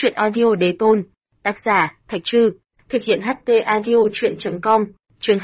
Truyện audio đế tôn. Tác giả, Thạch Trư. Thực hiện HT audio truyện.com. Chương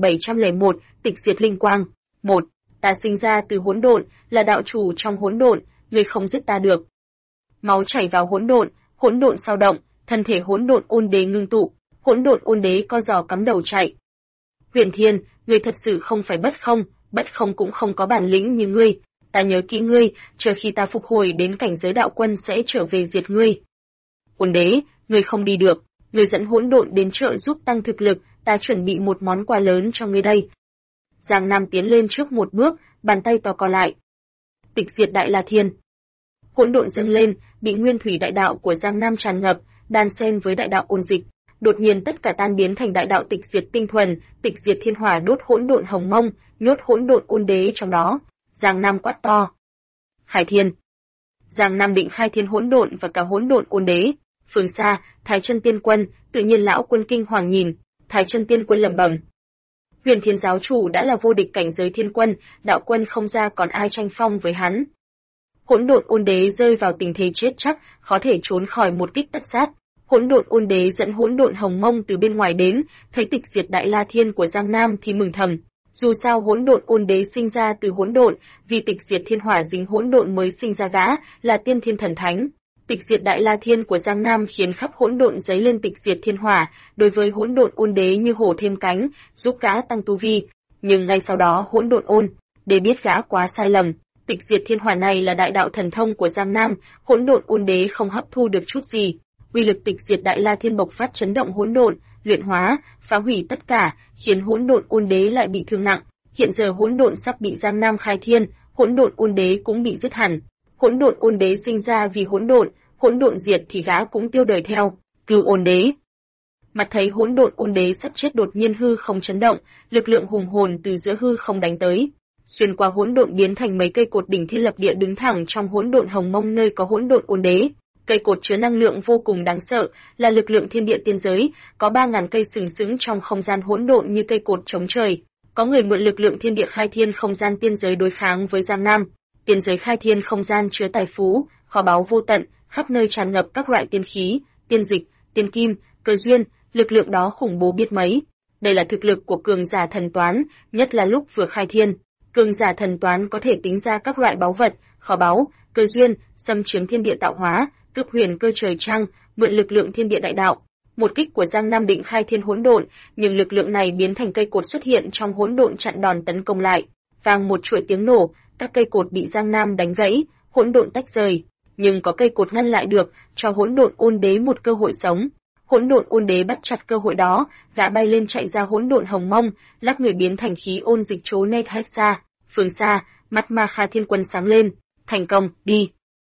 2701, Tịch diệt linh quang. 1. Ta sinh ra từ hỗn độn, là đạo chủ trong hỗn độn, ngươi không giết ta được. Máu chảy vào hỗn độn sao động, thân thể hỗn độn ôn đế ngưng tụ, hỗn độn ôn đế co giò cắm đầu chạy. Huyền Thiên, ngươi thật sự không phải bất không cũng không có bản lĩnh như ngươi, ta nhớ kỹ ngươi, chờ khi ta phục hồi đến cảnh giới đạo quân sẽ trở về diệt ngươi. Ôn đế, ngươi không đi được, ngươi dẫn hỗn độn đến trợ giúp tăng thực lực, ta chuẩn bị một món quà lớn cho ngươi đây. Giang Nam tiến lên trước một bước, bàn tay to co lại. Tịch diệt đại la thiên. Hỗn độn dâng lên, bị nguyên thủy đại đạo của Giang Nam tràn ngập, đan xen với đại đạo ôn dịch. Đột nhiên tất cả tan biến thành đại đạo tịch diệt tinh thuần, tịch diệt thiên hỏa đốt hỗn độn hồng mông, nhốt hỗn độn ôn đế trong đó. Giang Nam quát to. Khai thiên. Giang Nam định khai thiên hỗn độn và cả hỗn độn ôn đế. Phương xa, Thái Chân Tiên Quân, tự nhiên lão quân kinh hoàng nhìn, Thái Chân Tiên Quân lẩm bẩm. Huyền Thiên giáo chủ đã là vô địch cảnh giới thiên quân, đạo quân không ra còn ai tranh phong với hắn. Hỗn độn ôn đế rơi vào tình thế chết chắc, khó thể trốn khỏi một kích tất sát. Hỗn độn ôn đế dẫn hỗn độn hồng mông từ bên ngoài đến, thấy tịch diệt đại la thiên của Giang Nam thì mừng thầm. Dù sao hỗn độn ôn đế sinh ra từ hỗn độn, vì tịch diệt thiên hỏa dính hỗn độn mới sinh ra gã, là tiên thiên thần thánh. Tịch diệt đại la thiên của Giang Nam khiến khắp hỗn độn dấy lên tịch diệt thiên hỏa, đối với hỗn độn ôn đế như hổ thêm cánh, giúp gã tăng tu vi. Nhưng ngay sau đó hỗn độn ôn đế biết gã quá sai lầm. Tịch diệt thiên hỏa này là đại đạo thần thông của Giang Nam, hỗn độn ôn đế không hấp thu được chút gì. Uy lực tịch diệt đại la thiên bộc phát chấn động hỗn độn, luyện hóa, phá hủy tất cả, khiến hỗn độn ôn đế lại bị thương nặng. Hiện giờ hỗn độn sắp bị Giang Nam khai thiên, hỗn độn ôn đế cũng bị giết hẳn. Hỗn độn ôn đế sinh ra vì hỗn độn diệt thì gã cũng tiêu đời theo. Cứu ôn đế. Mặt thấy hỗn độn ôn đế sắp chết đột nhiên hư không chấn động, lực lượng hùng hồn từ giữa hư không đánh tới. Xuyên qua hỗn độn biến thành mấy cây cột đỉnh thiên lập địa đứng thẳng trong hỗn độn hồng mông nơi có hỗn độn ôn đế. Cây cột chứa năng lượng vô cùng đáng sợ, là lực lượng thiên địa tiên giới, có 3000 cây sừng sững trong không gian hỗn độn như cây cột chống trời. Có người mượn lực lượng thiên địa khai thiên không gian tiên giới đối kháng với Giang Nam. Tiên giới khai thiên không gian chứa tài phú, kho báu vô tận, khắp nơi tràn ngập các loại tiên khí, tiên dịch, tiên kim, cơ duyên, lực lượng đó khủng bố biết mấy. Đây là thực lực của cường giả thần toán, nhất là lúc vừa khai thiên. Cường giả thần toán có thể tính ra các loại báu vật, kho báu, cơ duyên, xâm chiếm thiên địa tạo hóa, cướp huyền cơ trời trăng, mượn lực lượng thiên địa đại đạo. Một kích của Giang Nam định khai thiên hỗn độn, nhưng lực lượng này biến thành cây cột xuất hiện trong hỗn độn chặn đòn tấn công lại. Vang một chuỗi tiếng nổ, các cây cột bị Giang Nam đánh gãy, hỗn độn tách rời. Nhưng có cây cột ngăn lại được, cho hỗn độn ôn đế một cơ hội sống. Hỗn độn ôn đế bắt chặt cơ hội đó, gã bay lên chạy ra hỗn độn hồng mông, lắc người biến thành khí ôn dịch trốn nét hết xa. Phương xa, mắt Ma Kha Thiên Quân sáng lên, thành công, đi.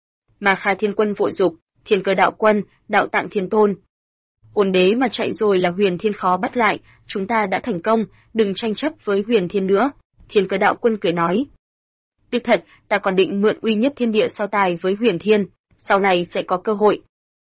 Ma Kha Thiên Quân vội dục, Thiên Cơ đạo quân, Đạo Tạng Thiên Tôn. Ôn đế mà chạy rồi là Huyền Thiên khó bắt lại, chúng ta đã thành công, đừng tranh chấp với Huyền Thiên nữa. Thiên Cơ đạo quân cười nói. Tiếc thật, ta còn định mượn uy nhất thiên địa so tài với Huyền Thiên, sau này sẽ có cơ hội.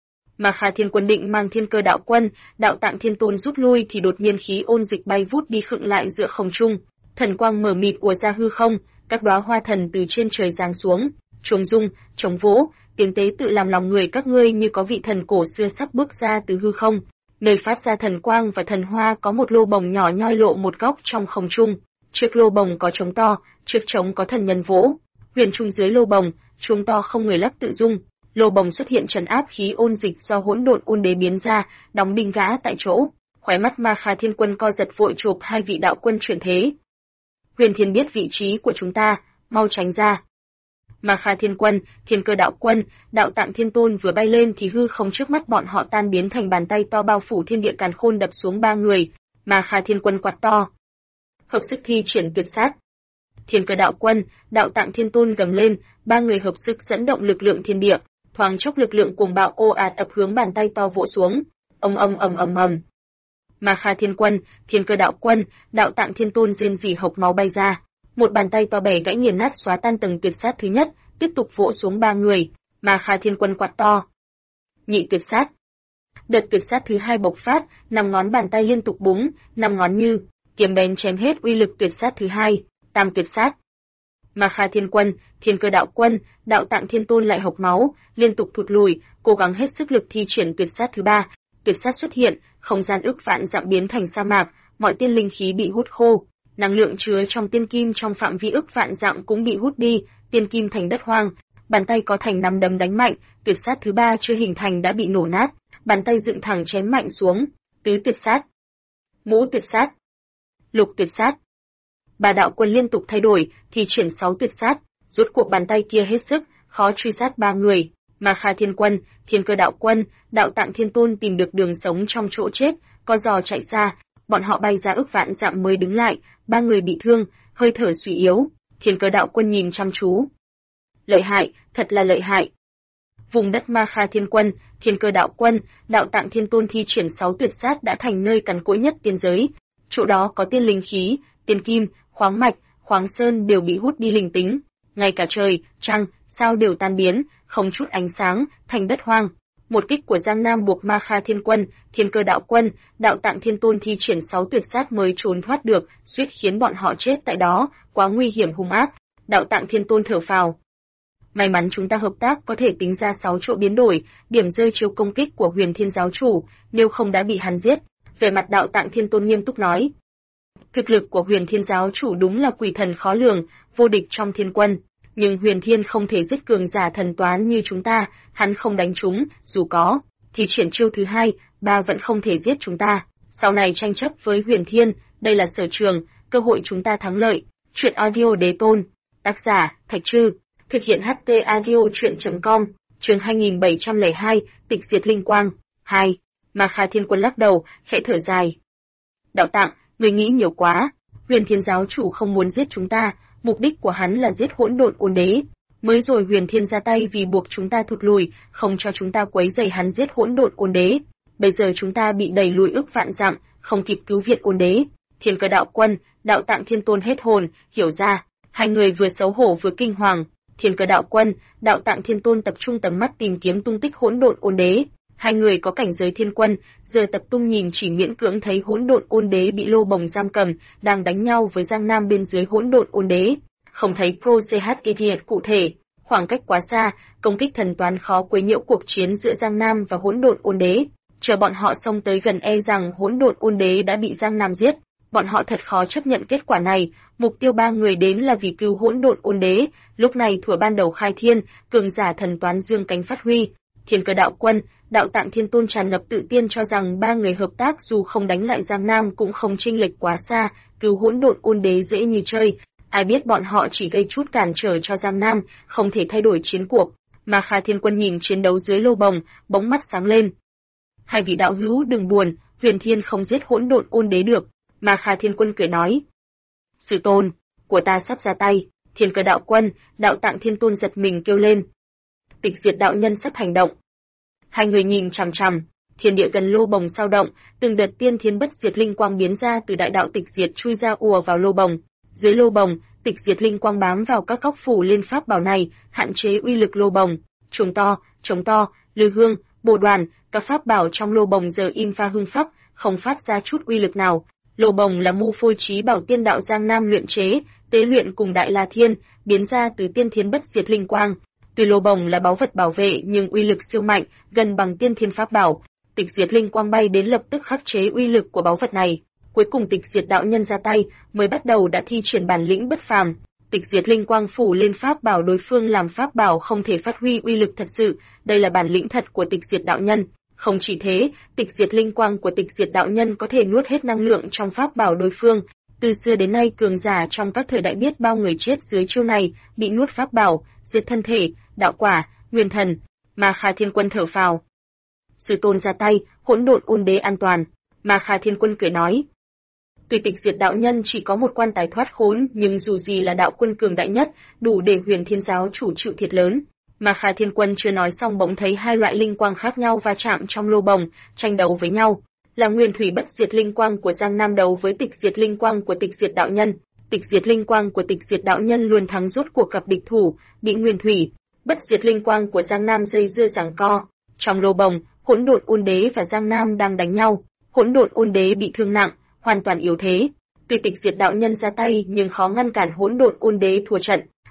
Ma Kha Thiên Quân định mang Thiên Cơ đạo quân, Đạo Tạng Thiên Tôn rút lui thì đột nhiên khí ôn dịch bay vút đi khựng lại giữa không trung, thần quang mở mịt ùa ra hư không, các đóa hoa thần từ trên trời giáng xuống, trùng rung, chống vỗ, tiếng tế tự làm lòng người các ngươi như có vị thần cổ xưa sắp bước ra từ hư không. Nơi phát ra thần quang và thần hoa có một lô bồng nhỏ nhoi lộ một góc trong không trung. Trước lô bồng có trống to, trước trống có thần nhân vỗ. Huyền trung dưới lô bồng, chuông to không người lắc tự rung. Lô bồng xuất hiện trấn áp khí ôn dịch do hỗn độn ôn đế biến ra, đóng đinh gã tại chỗ. Khóe mắt Ma Kha Thiên Quân co giật vội chụp hai vị đạo quân chuyển thế. Huyền Thiên biết vị trí của chúng ta, mau tránh ra. Ma Kha Thiên Quân, Thiên Cơ đạo quân, Đạo Tạng Thiên Tôn vừa bay lên thì hư không trước mắt bọn họ tan biến thành bàn tay to bao phủ thiên địa càn khôn đập xuống ba người. Ma Kha Thiên Quân quát to. Hợp sức thi triển tuyệt sát. Thiên Cơ đạo quân, Đạo Tạng Thiên Tôn gầm lên, ba người hợp sức dẫn động lực lượng thiên địa, thoáng chốc lực lượng cuồng bạo ồ ạt ập hướng bàn tay to vỗ xuống. Ầm. Ma Kha Thiên Quân, Thiên Cơ đạo quân, Đạo Tạng Thiên Tôn rên rỉ hộc máu bay ra. Một bàn tay to bẻ gãy nghiền nát xóa tan tầng tuyệt sát thứ nhất, tiếp tục vỗ xuống ba người. Ma Kha Thiên Quân quát to. Nhị tuyệt sát. Đợt tuyệt sát thứ hai bộc phát, 5 ngón bàn tay liên tục búng, 5 ngón như kiếm bén chém hết uy lực tuyệt sát thứ hai. Tam tuyệt sát. Ma Kha Thiên Quân, Thiên Cơ Đạo Quân, Đạo Tạng Thiên Tôn lại hộc máu, liên tục thụt lùi, cố gắng hết sức lực thi triển tuyệt sát thứ 3. Tuyệt sát xuất hiện, không gian ức vạn dặm biến thành sa mạc, mọi tiên linh khí bị hút khô, năng lượng chứa trong tiên kim trong phạm vi ức vạn dặm cũng bị hút đi, tiên kim thành đất hoang. Bàn tay có thành nắm đấm đánh mạnh, tuyệt sát thứ 3 chưa hình thành đã bị nổ nát, bàn tay dựng thẳng chém mạnh xuống. Tứ tuyệt sát, ngũ tuyệt sát, lục tuyệt sát. Ba đạo quân liên tục thay đổi, thi triển 6 tuyệt sát, rốt cuộc bàn tay kia hết sức, khó truy sát 3 người. Ma Kha Thiên Quân, Thiên Cơ Đạo Quân, Đạo Tạng Thiên Tôn tìm được đường sống trong chỗ chết, co giò chạy xa, bọn họ bay ra ức vạn dặm mới đứng lại, 3 người bị thương, hơi thở suy yếu. Thiên Cơ Đạo Quân nhìn chăm chú. Lợi hại, thật là lợi hại. Vùng đất Ma Kha Thiên Quân, Thiên Cơ Đạo Quân, Đạo Tạng Thiên Tôn thi triển 6 tuyệt sát đã thành nơi cằn cỗi nhất tiên giới. Chỗ đó có tiên linh khí, tiên kim, khoáng mạch, khoáng sơn đều bị hút đi linh tính. Ngay cả trời, trăng, sao đều tan biến, không chút ánh sáng, thành đất hoang. Một kích của Giang Nam buộc Ma Kha Thiên Quân, Thiên Cơ Đạo Quân, Đạo Tạng Thiên Tôn thi triển 6 tuyệt sát mới trốn thoát được, suýt khiến bọn họ chết tại đó, quá nguy hiểm hung ác. Đạo Tạng Thiên Tôn thở phào. May mắn chúng ta hợp tác có thể tính ra 6 chỗ biến đổi, điểm rơi chiếu công kích của Huyền Thiên giáo chủ, nếu không đã bị hắn giết. Về mặt Đạo Tạng Thiên Tôn nghiêm túc nói. Thực lực của Huyền Thiên giáo chủ đúng là quỷ thần khó lường, vô địch trong thiên quân. Nhưng Huyền Thiên không thể giết cường giả thần toán như chúng ta, hắn không đánh chúng, dù có, thì triển chiêu thứ 2, 3 vẫn không thể giết chúng ta. Sau này tranh chấp với Huyền Thiên, đây là sở trường, cơ hội chúng ta thắng lợi. Truyện audio đế tôn. Tác giả, Thạch Trư. Thực hiện HT audio truyện.com, chương 2702, tịch diệt linh quang. 2. Ma Kha Thiên Quân lắc đầu, khẽ thở dài. Đạo Tạng, người nghĩ nhiều quá. Huyền Thiên giáo chủ không muốn giết chúng ta, mục đích của hắn là giết hỗn độn ôn đế. Mới rồi Huyền Thiên ra tay vì buộc chúng ta thụt lùi, không cho chúng ta quấy rầy hắn giết hỗn độn ôn đế. Bây giờ chúng ta bị đẩy lùi ức vạn dặm, không kịp cứu viện ôn đế. Thiên Cơ Đạo Quân, Đạo Tạng Thiên Tôn hết hồn, hiểu ra. Hai người vừa xấu hổ vừa kinh hoàng. Thiên Cơ Đạo Quân, Đạo Tạng Thiên Tôn tập trung tầm mắt tìm kiếm tung tích hỗn độn ôn đế. Hai người có cảnh giới thiên quân, giờ tập trung nhìn chỉ miễn cưỡng thấy hỗn độn ôn đế bị lô bồng giam cầm, đang đánh nhau với Giang Nam bên dưới hỗn độn ôn đế. Không thấy Pro-CH cụ thể, khoảng cách quá xa, công kích thần toán khó quấy nhiễu cuộc chiến giữa Giang Nam và hỗn độn ôn đế. Chờ bọn họ xông tới gần e rằng hỗn độn ôn đế đã bị Giang Nam giết. Bọn họ thật khó chấp nhận kết quả này, mục tiêu 3 người đến là vì cứu hỗn độn ôn đế, lúc này thuở ban đầu khai thiên, cường giả thần toán dương cánh phát huy. Thiên Cơ Đạo Quân, Đạo Tạng Thiên Tôn tràn ngập tự tin cho rằng 3 người hợp tác dù không đánh lại Giang Nam cũng không chênh lệch quá xa, cứu hỗn độn ôn đế dễ như chơi. Ai biết bọn họ chỉ gây chút cản trở cho Giang Nam, không thể thay đổi chiến cuộc. Ma Kha Thiên Quân nhìn chiến đấu dưới lô bồng, bỗng mắt sáng lên. Hai vị đạo hữu đừng buồn, Huyền Thiên không giết hỗn độn ôn đế được. Ma Kha Thiên Quân cười nói. Sư tôn, của ta sắp ra tay. Thiên Cơ Đạo Quân, Đạo Tạng Thiên Tôn giật mình kêu lên. Tịch diệt đạo nhân sắp hành động. Hai người nhìn chằm chằm, thiên địa gần lô bồng sao động, từng đợt tiên thiên bất diệt linh quang biến ra từ đại đạo tịch diệt chui ra ùa vào lô bồng. Dưới lô bồng, tịch diệt linh quang bám vào các góc phủ lên pháp bảo này, hạn chế uy lực lô bồng. Trống to, lư hương, bồ đoàn, các pháp bảo trong lô bồng giờ im pha hương phắc, không phát ra chút uy lực nào. Lô bồng là mô phôi trí bảo tiên đạo Giang Nam luyện chế, tế luyện cùng Đại La Thiên, biến ra từ tiên thiên bất diệt linh quang. Tuy lô bồng là báu vật bảo vệ nhưng uy lực siêu mạnh, gần bằng tiên thiên pháp bảo. Tịch diệt linh quang bay đến lập tức khắc chế uy lực của báu vật này. Cuối cùng tịch diệt đạo nhân ra tay, mới bắt đầu đã thi triển bản lĩnh bất phàm. Tịch diệt linh quang phủ lên pháp bảo đối phương làm pháp bảo không thể phát huy uy lực thật sự, đây là bản lĩnh thật của tịch diệt đạo nhân. Không chỉ thế, tịch diệt linh quang của tịch diệt đạo nhân có thể nuốt hết năng lượng trong pháp bảo đối phương. Từ xưa đến nay cường giả trong các thời đại biết bao người chết dưới chiêu này, bị nuốt pháp bảo, diệt thân thể, đạo quả, nguyên thần. Ma Kha Thiên Quân thở phào. Sư tôn ra tay, hỗn độn ôn đế an toàn. Ma Kha Thiên Quân cười nói. Tuy tịch diệt đạo nhân chỉ có một quan tài thoát khốn, nhưng dù gì là đạo quân cường đại nhất, đủ để Huyền Thiên giáo chủ chịu thiệt lớn. Ma Kha Thiên Quân chưa nói xong bỗng thấy hai loại linh quang khác nhau va chạm trong lô bồng, tranh đấu với nhau. Là nguyên thủy bất diệt linh quang của Giang Nam đấu với tịch diệt linh quang của tịch diệt đạo nhân. Tịch diệt linh quang của tịch diệt đạo nhân luôn thắng rốt cuộc gặp địch thủ, bị nguyên thủy bất diệt linh quang của Giang Nam dây dưa giằng co. Trong lô bồng, hỗn độn ôn đế và Giang Nam đang đánh nhau. Hỗn độn ôn đế bị thương nặng, hoàn toàn yếu thế. Tuy tịch diệt đạo nhân ra tay nhưng khó ngăn cản hỗn độn ôn đế thua trận.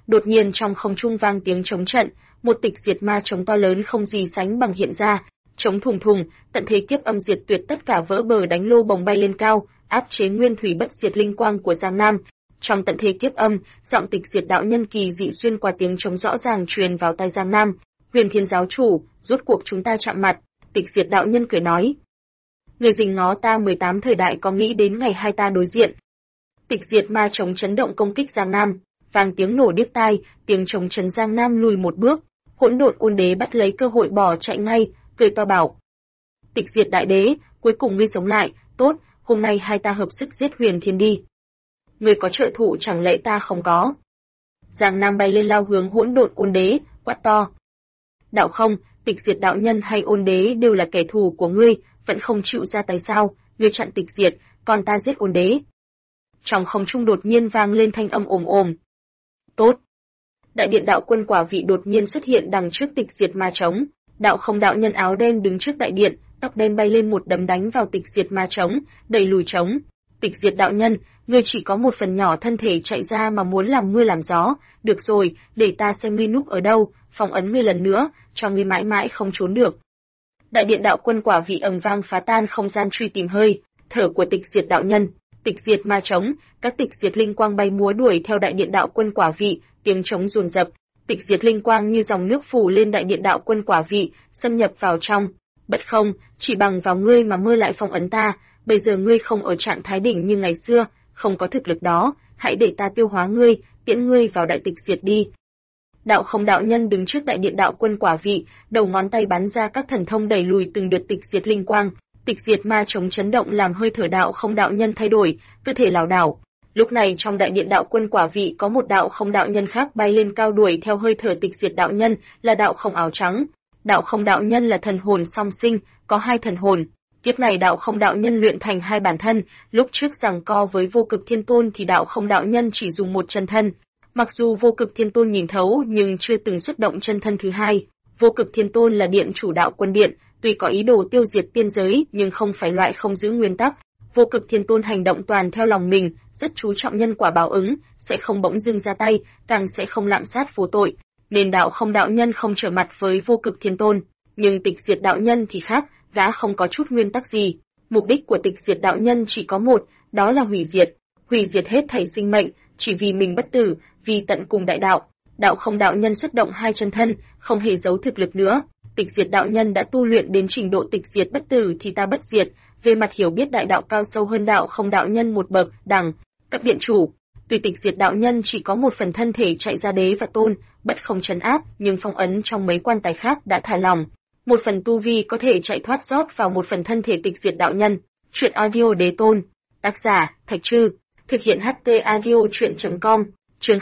đột nhiên trong không trung vang tiếng trống trận, một tịch diệt ma trống to lớn không gì sánh bằng hiện ra, trống thùng thùng, tận thế kiếp âm diệt tuyệt tất cả vỡ bờ đánh lô bồng bay lên cao, áp chế nguyên thủy bất diệt linh quang của Giang Nam. Trong tận thế kiếp âm, giọng tịch diệt đạo nhân kỳ dị xuyên qua tiếng trống rõ ràng truyền vào tai Giang Nam. Huyền Thiên giáo chủ, rốt cuộc chúng ta chạm mặt. Tịch diệt đạo nhân cười nói. Người rình ngó ta 18 thời đại có nghĩ đến ngày hai ta đối diện. Tịch diệt ma trống chấn động công kích Giang Nam, vang tiếng nổ điếc tai, tiếng trống chấn Giang Nam lùi một bước. Hỗn độn ôn đế bắt lấy cơ hội bỏ chạy ngay, cười to bảo. Tịch diệt đại đế, cuối cùng ngươi sống lại, tốt, hôm nay hai ta hợp sức giết Huyền Thiên đi. Ngươi có trợ thủ chẳng lẽ ta không có. Giang Nam bay lên lao hướng hỗn độn ôn đế, quát to. Đạo không, tịch diệt đạo nhân hay ôn đế đều là kẻ thù của ngươi, vẫn không chịu ra tay sao, ngươi chặn tịch diệt, còn ta giết ôn đế. Trong không trung đột nhiên vang lên thanh âm ồm ồm. Tốt. Đại điện đạo quân quả vị đột nhiên xuất hiện đằng trước tịch diệt ma trống, đạo không đạo nhân áo đen đứng trước đại điện, tóc đen bay lên một đấm đánh vào tịch diệt ma trống, đẩy lùi trống. Tịch diệt đạo nhân, ngươi chỉ có một phần nhỏ thân thể chạy ra mà muốn làm mưa làm gió, được rồi, để ta xem ngươi núp ở đâu, phong ấn ngươi lần nữa, cho ngươi mãi mãi không trốn được. Đại điện đạo quân quả vị ầm vang phá tan không gian truy tìm hơi thở của tịch diệt đạo nhân, tịch diệt ma trống, các tịch diệt linh quang bay múa đuổi theo đại điện đạo quân quả vị, tiếng trống dồn dập, tịch diệt linh quang như dòng nước phủ lên đại điện đạo quân quả vị, xâm nhập vào trong. Bất không, chỉ bằng vào ngươi mà mơ lại phong ấn ta, bây giờ ngươi không ở trạng thái đỉnh như ngày xưa, không có thực lực đó, hãy để ta tiêu hóa ngươi, tiễn ngươi vào đại tịch diệt đi. Đạo không đạo nhân đứng trước đại điện đạo quân quả vị, đầu ngón tay bắn ra các thần thông đẩy lùi từng đợt tịch diệt linh quang, tịch diệt ma chống chấn động làm hơi thở đạo không đạo nhân thay đổi, cơ thể lảo đảo. Lúc này trong đại điện đạo quân quả vị có một đạo không đạo nhân khác bay lên cao đuổi theo hơi thở tịch diệt đạo nhân, là đạo không áo trắng. Đạo không đạo nhân là thần hồn song sinh, có hai thần hồn. Kiếp này đạo không đạo nhân luyện thành hai bản thân, lúc trước giằng co với vô cực thiên tôn thì đạo không đạo nhân chỉ dùng một chân thân. Mặc dù vô cực thiên tôn nhìn thấu nhưng chưa từng xuất động chân thân thứ hai. Vô cực thiên tôn là điện chủ đạo quân điện, tuy có ý đồ tiêu diệt tiên giới nhưng không phải loại không giữ nguyên tắc. Vô cực thiên tôn hành động toàn theo lòng mình, rất chú trọng nhân quả báo ứng, sẽ không bỗng dưng ra tay, càng sẽ không lạm sát vô tội. Nên đạo không đạo nhân không trở mặt với vô cực thiên tôn. Nhưng tịch diệt đạo nhân thì khác, gã không có chút nguyên tắc gì. Mục đích của tịch diệt đạo nhân chỉ có một, đó là hủy diệt hết thảy sinh mệnh, chỉ vì mình bất tử, vì tận cùng đại đạo. Đạo không đạo nhân xuất động hai chân thân, không hề giấu thực lực nữa. Tịch diệt đạo nhân đã tu luyện đến trình độ tịch diệt bất tử thì ta bất diệt, về mặt hiểu biết đại đạo cao sâu hơn đạo không đạo nhân một bậc, đẳng cấp điện chủ. Tuy tịch diệt đạo nhân chỉ có một phần thân thể chạy ra đế và tôn, bất không trấn áp, nhưng phong ấn trong mấy quan tài khác đã thả lỏng. Một phần tu vi có thể chạy thoát rót vào một phần thân thể tịch diệt đạo nhân. Truyện audio đế tôn. Tác giả, Thạch Trư. Thực hiện HT audio truyện.com. Chương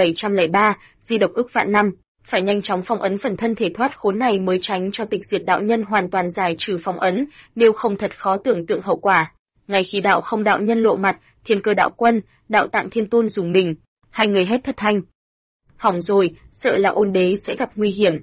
2703, di độc ức vạn năm. Phải nhanh chóng phong ấn phần thân thể thoát khốn này mới tránh cho tịch diệt đạo nhân hoàn toàn giải trừ phong ấn, nếu không thật khó tưởng tượng hậu quả. Ngay khi đạo không đạo nhân lộ mặt, Thiên Cơ đạo quân, Đạo Tạng Thiên Tôn dùng mình, hai người hét thất thanh. Hỏng rồi, sợ là ôn đế sẽ gặp nguy hiểm.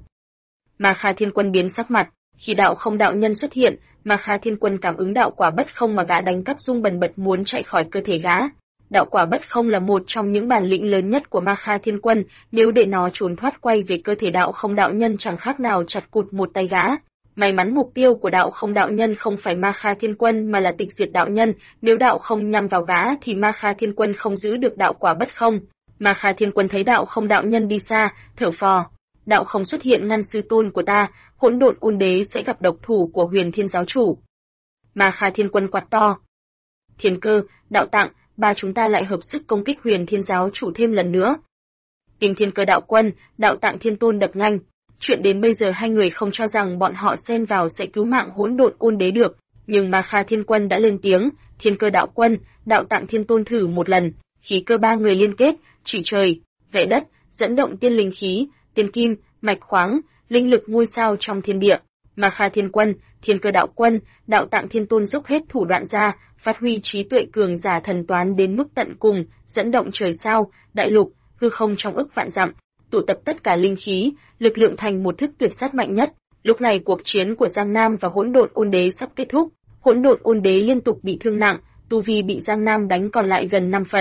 Ma Kha Thiên Quân biến sắc mặt, khi đạo không đạo nhân xuất hiện, Ma Kha Thiên Quân cảm ứng đạo quả bất không mà gã đánh cắp rung bần bật muốn chạy khỏi cơ thể gã. Đạo quả bất không là một trong những bản lĩnh lớn nhất của Ma Kha Thiên Quân, nếu để nó trốn thoát quay về cơ thể đạo không đạo nhân chẳng khác nào chặt cụt một tay gã. May mắn mục tiêu của đạo không đạo nhân không phải Ma Kha Thiên Quân mà là tịch diệt đạo nhân, nếu đạo không nhằm vào gã thì Ma Kha Thiên Quân không giữ được đạo quả bất không. Ma Kha Thiên Quân thấy đạo không đạo nhân đi xa, thở phào. Đạo không xuất hiện ngăn sư tôn của ta, hỗn độn ôn đế sẽ gặp độc thủ của Huyền Thiên giáo chủ. Ma Kha Thiên Quân quát to. Thiên Cơ, Đạo Tạng, ba chúng ta lại hợp sức công kích Huyền Thiên giáo chủ thêm lần nữa. Tim Thiên Cơ đạo quân, Đạo Tạng Thiên Tôn đập nhanh. Chuyện đến bây giờ hai người không cho rằng bọn họ xen vào sẽ cứu mạng hỗn độn ôn đế được, nhưng Ma Kha Thiên Quân đã lên tiếng. Thiên Cơ đạo quân, Đạo Tạng Thiên Tôn thử một lần, khí cơ ba người liên kết, chỉ trời, vẽ đất, dẫn động tiên linh khí, tiên kim, mạch khoáng, linh lực ngôi sao trong thiên địa. Ma Kha Thiên Quân, Thiên Cơ đạo quân, Đạo Tạng Thiên Tôn dốc hết thủ đoạn ra, phát huy trí tuệ cường giả thần toán đến mức tận cùng, dẫn động trời sao, đại lục, hư không trong ức vạn dặm, tụ tập tất cả linh khí, lực lượng thành một thức tuyệt sát mạnh nhất. Lúc này cuộc chiến của Giang Nam và hỗn độn ôn đế sắp kết thúc. Hỗn độn ôn đế liên tục bị thương nặng, tu vi bị Giang Nam đánh còn lại gần 5 phần.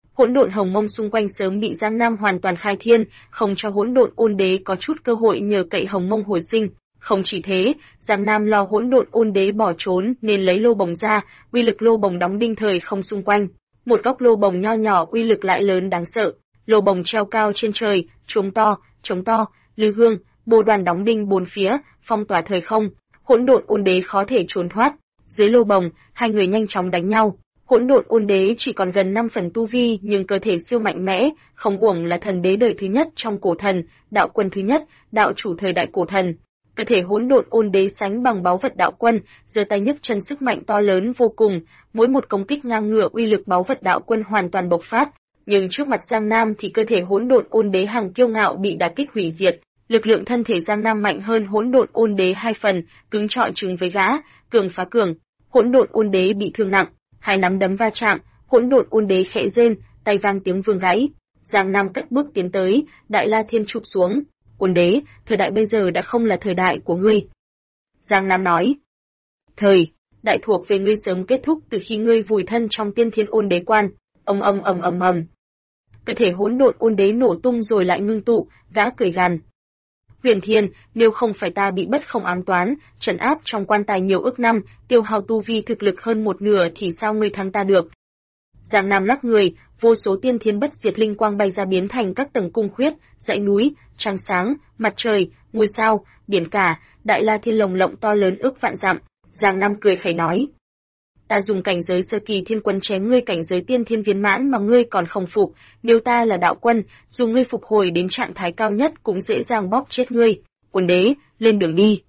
Hỗn độn hồng mông xung quanh sớm bị Giang Nam hoàn toàn khai thiên, không cho hỗn độn ôn đế có chút cơ hội nhờ cậy hồng mông hồi sinh. Không chỉ thế, Giang Nam lo hỗn độn ôn đế bỏ trốn nên lấy lô bồng ra, uy lực lô bồng đóng đinh thời không xung quanh. Một góc lô bồng nho nhỏ uy lực lại lớn đáng sợ. Lô bồng treo cao trên trời, trống to, lư hương, bồ đoàn đóng đinh bốn phía, phong tỏa thời không. Hỗn độn ôn đế khó thể trốn thoát. Dưới lô bồng, hai người nhanh chóng đánh nhau. Hỗn độn ôn đế chỉ còn gần 5 phần tu vi nhưng cơ thể siêu mạnh mẽ, không uổng là thần đế đời thứ nhất trong cổ thần, đạo quân thứ nhất, đạo chủ thời đại cổ thần. Cơ thể hỗn độn ôn đế sánh bằng báu vật đạo quân, giơ tay nhấc chân sức mạnh to lớn vô cùng, mỗi một công kích ngang ngửa uy lực báu vật đạo quân hoàn toàn bộc phát. Nhưng trước mặt Giang Nam thì cơ thể hỗn độn ôn đế hằng kiêu ngạo bị đả kích hủy diệt. Lực lượng thân thể Giang Nam mạnh hơn hỗn độn ôn đế 2 phần, cứng trọi trứng với gã, cường phá cường. Hỗn độn ôn đế bị thương nặng, hai nắm đấm va chạm, hỗn độn ôn đế khẽ rên, tay vang tiếng vương gãy. Giang Nam cất bước tiến tới, Đại La Thiên chụp xuống. Ôn đế, thời đại bây giờ đã không là thời đại của ngươi. Giang Nam nói. Thời đại thuộc về ngươi sớm kết thúc từ khi ngươi vùi thân trong tiên thiên ôn đế quan. Ầm. Cơ thể hỗn độn ôn đế nổ tung rồi lại ngưng tụ, gã cười gằn. Huyền Thiên, nếu không phải ta bị bất không ám toán, trấn áp trong quan tài nhiều ức năm, tiêu hao tu vi thực lực hơn một nửa thì sao ngươi thắng ta được? Giang Nam lắc người, vô số tiên thiên bất diệt linh quang bay ra biến thành các tầng cung khuyết, dãy núi, trăng sáng, mặt trời, ngôi sao, biển cả, Đại La Thiên lồng lộng to lớn ước vạn dặm. Giang Nam cười khẩy nói: Ta dùng cảnh giới sơ kỳ thiên quân chém ngươi cảnh giới tiên thiên viên mãn mà ngươi còn không phục, nếu ta là đạo quân, dù ngươi phục hồi đến trạng thái cao nhất cũng dễ dàng bóp chết ngươi. Ôn đế, lên đường đi.